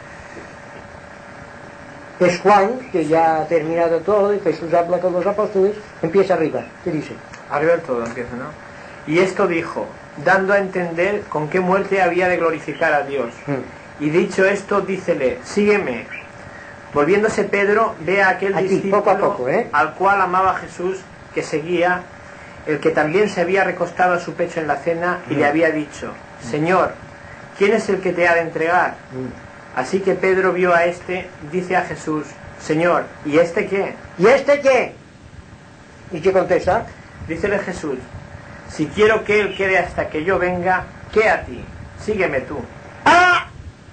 Es Juan, que ya ha terminado todo, y Jesús habla con los apóstoles, empieza arriba. ¿Qué dice? Arriba del todo empieza, ¿no? Y esto dijo, dando a entender con qué muerte había de glorificar a Dios. Y dicho esto, dícele, sígueme. Volviéndose Pedro, ve a aquel discípulo poco a poco, al cual amaba Jesús, que seguía, el que también se había recostado a su pecho en la cena, y le había dicho, Señor, ¿quién es el que te ha de entregar? Así que Pedro vio a este, dice a Jesús, Señor, ¿y este qué? ¿Y este qué? ¿Y qué contesta? Dícele Jesús, si quiero que él quede hasta que yo venga, ¿qué a ti? Sígueme tú. ¡Ah!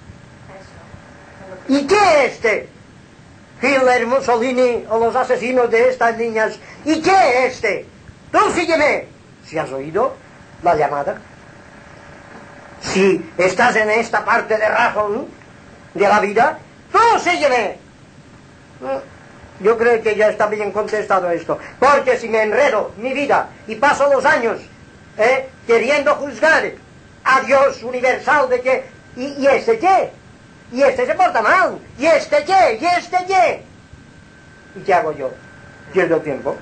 ¿Y qué este? Hitler, Mussolini o los asesinos de estas niñas. ¿Y qué este? Tú sígueme. ¿Si has oído la llamada? Si estás en esta parte de razón de la vida, tú sígueme. Yo creo que ya está bien contestado esto, porque si me enredo mi vida y paso los años queriendo juzgar a Dios universal de que ¿y este qué? Y este se porta mal, y este qué, y este qué. ¿Y qué hago yo? Pierdo tiempo.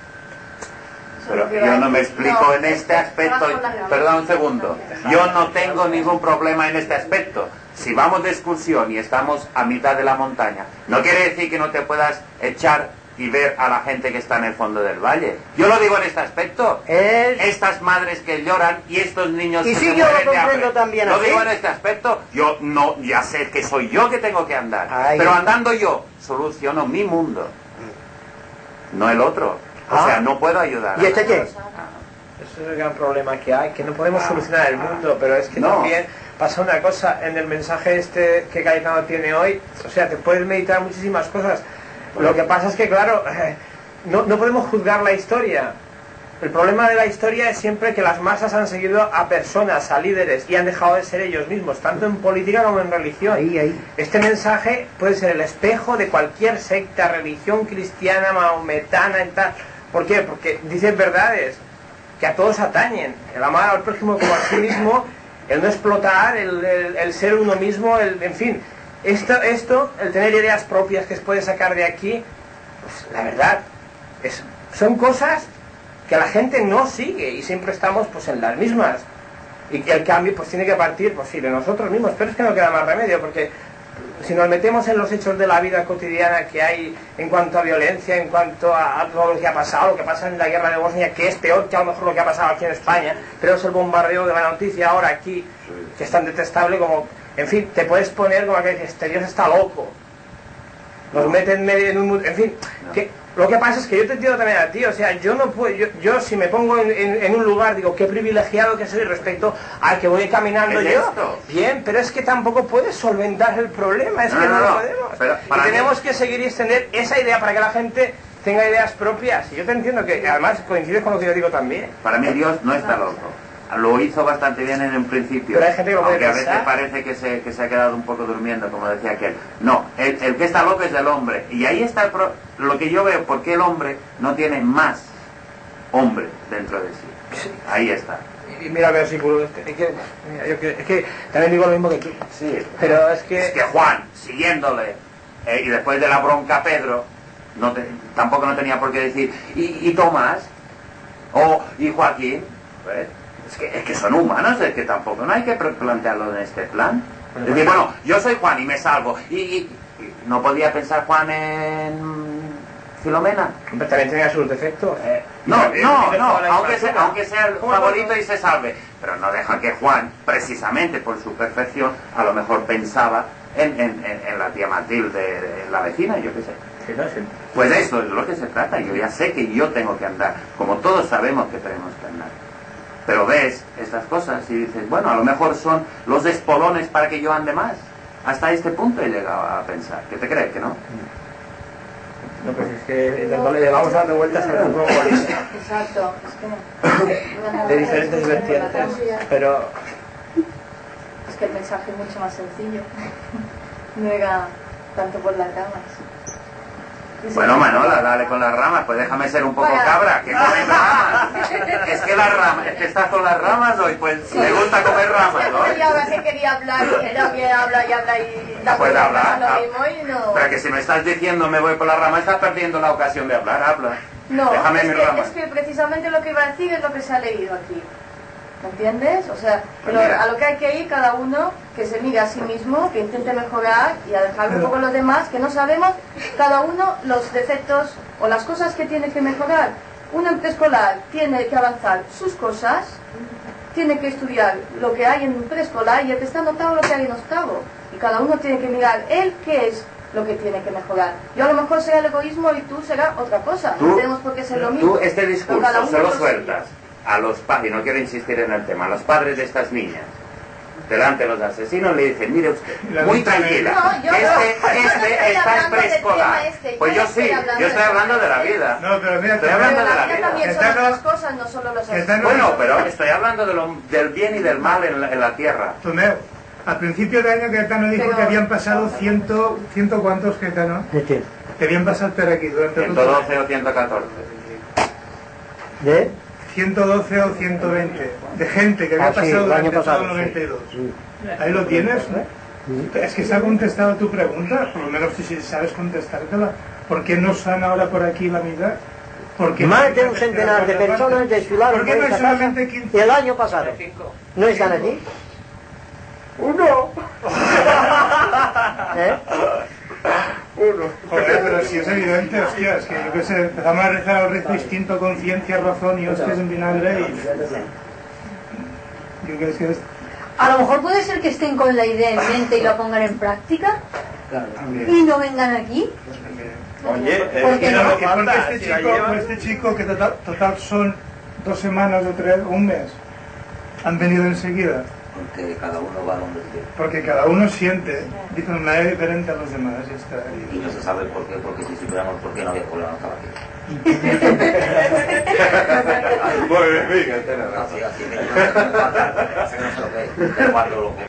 Pero yo no me explico en este aspecto. Perdón un segundo. Yo no tengo ningún problema en este aspecto. Si vamos de excursión y estamos a mitad de la montaña, no quiere decir que no te puedas echar y ver a la gente que está en el fondo del valle. Yo lo digo en este aspecto. Estas madres que lloran y estos niños que se mueren de hambre. También lo digo en este aspecto. Yo no, ya sé que soy yo que tengo que andar. Pero andando yo, soluciono mi mundo. No el otro. O sea, no puedo ayudar. ¿Y este qué? Ese es el gran problema que hay, que no podemos solucionar el mundo, pero es que también pasa una cosa, en el mensaje este que Cayetano tiene hoy, o sea, te puedes meditar muchísimas cosas. Lo que pasa es que, claro, no podemos juzgar la historia. El problema de la historia es siempre que las masas han seguido a personas, a líderes, y han dejado de ser ellos mismos, tanto en política como en religión. Este mensaje puede ser el espejo de cualquier secta, religión cristiana, mahometana y tal. ¿Por qué? Porque dicen verdades que a todos atañen. El amar al prójimo como a sí mismo, el no explotar, el ser uno mismo, en fin. Esto, el tener ideas propias que se puede sacar de aquí, pues la verdad, son cosas que la gente no sigue y siempre estamos pues en las mismas. Y que el cambio pues tiene que partir, pues sí, de nosotros mismos, pero es que no queda más remedio, porque si nos metemos en los hechos de la vida cotidiana que hay en cuanto a violencia, en cuanto a todo lo que ha pasado, lo que pasa en la guerra de Bosnia, que es peor que a lo mejor lo que ha pasado aquí en España, pero es el bombardeo de la noticia ahora aquí, que es tan detestable como... En fin, te puedes poner como que dices, este Dios está loco. Nos meten en un... En fin, lo que pasa es que yo te entiendo también a ti, o sea, yo no puedo... Yo si me pongo en un lugar, digo, qué privilegiado que soy respecto al que voy caminando yo. Bien, pero es que tampoco puedes solventar el problema, es que no lo podemos. Y tenemos que seguir y extender esa idea para que la gente tenga ideas propias. Y yo te entiendo que además coincides con lo que yo digo también. Para mí Dios no está loco. lo hizo bastante bien en un principio, pero hay gente que lo puede aunque a veces pensar. parece que se ha quedado un poco durmiendo, como decía aquel. No, el que está loco es el hombre, y ahí está lo que yo veo, porque el hombre no tiene más hombre dentro de sí. Ahí está. Y mira el versículo este. Es que también digo lo mismo que tú. Sí, pero es que Juan, siguiéndole, y después de la bronca a Pedro, tampoco no tenía por qué decir, y Tomás, y Joaquín, pues, es que son humanos, es que tampoco no hay que plantearlo en este plan. Es decir, bueno, yo soy Juan y me salvo, y no podía pensar Juan en Filomena. Pero también tenía sus defectos. No, aunque sea el favorito y se salve, pero no deja que Juan, precisamente por su perfección, a lo mejor pensaba en la tía Matilde, la vecina, yo qué sé. Pues eso es lo que se trata. Yo ya sé que yo tengo que andar, como todos sabemos que tenemos que andar. Pero ves estas cosas y dices, bueno, a lo mejor son los espolones para que yo ande más. Hasta este punto he llegado a pensar. ¿Qué te crees que no? No, pues es que le vamos dando vueltas al grupo Exacto, es que de diferentes vertientes, pero es que el mensaje es mucho más sencillo. No era tanto por las ramas. Bueno, Manola, dale con las ramas, pues déjame ser un poco cabra, que comen ramas. Es que las ramas, es que estás con las ramas hoy, pues me gusta comer ramas, ¿no? Y ahora que quería hablar, y era que habla y da puede hablar, lo mismo y no. Pero que si me estás diciendo me voy por las ramas, estás perdiendo la ocasión de hablar, habla. No, déjame mis ramas. Es que precisamente lo que iba a decir es lo que se ha leído aquí. ¿Me entiendes? O sea, Pues a lo que hay que ir cada uno, que se mire a sí mismo, que intente mejorar y a dejar un poco a los demás, que no sabemos cada uno los defectos o las cosas que tiene que mejorar. Uno en preescolar tiene que avanzar sus cosas, tiene que estudiar lo que hay en preescolar y el que está en octavo lo que hay en octavo. Y cada uno tiene que mirar él qué es lo que tiene que mejorar. Yo a lo mejor será el egoísmo y tú será otra cosa. No tenemos por qué ser lo mismo. Tú este discurso se lo sueltas a los padres, y no quiero insistir en el tema, a los padres de estas niñas, delante de los asesinos, le dicen, mire usted, muy tranquila, este está en preescolar. Pues yo sí, yo estoy hablando de la vida. No, pero mira, estoy hablando de la vida. También son otras cosas, no solo los asesinos. Bueno, pero estoy hablando del bien y del mal en la tierra. Tomeo, al principio de año Gaetano dijo que habían pasado ciento cuántos, Gaetano, que habían pasado por aquí durante 112 o 114. ¿De? 112 o 120 de gente que había pasado durante todo el 92. Ahí lo tienes, ¿no? Es que se ha contestado tu pregunta, por lo menos si sabes contestártela. ¿Por qué no están ahora por aquí la mitad? Más de un centenar de personas desfilaron por esta casa el año pasado. ¿No están aquí? ¡Uno! ¿Eh? Uno. Joder, pero si es evidente, hostia, es que yo qué sé, empezamos a rezar al rezo distinto, conciencia, razón y hostias en vinagre y... Yo creo que es... A lo mejor puede ser que estén con la idea en mente y la pongan en práctica y no vengan aquí. Oye, porque este chico que total son 2 semanas o 3 o un mes, han venido enseguida. Porque cada uno va donde quiere. Porque cada uno siente de una manera diferente a los demás. Y, está ahí. Y no se sabe por qué, porque si supiéramos por qué no había problema, estaba aquí. Muy bien, fíjate. Así que no se lo que es.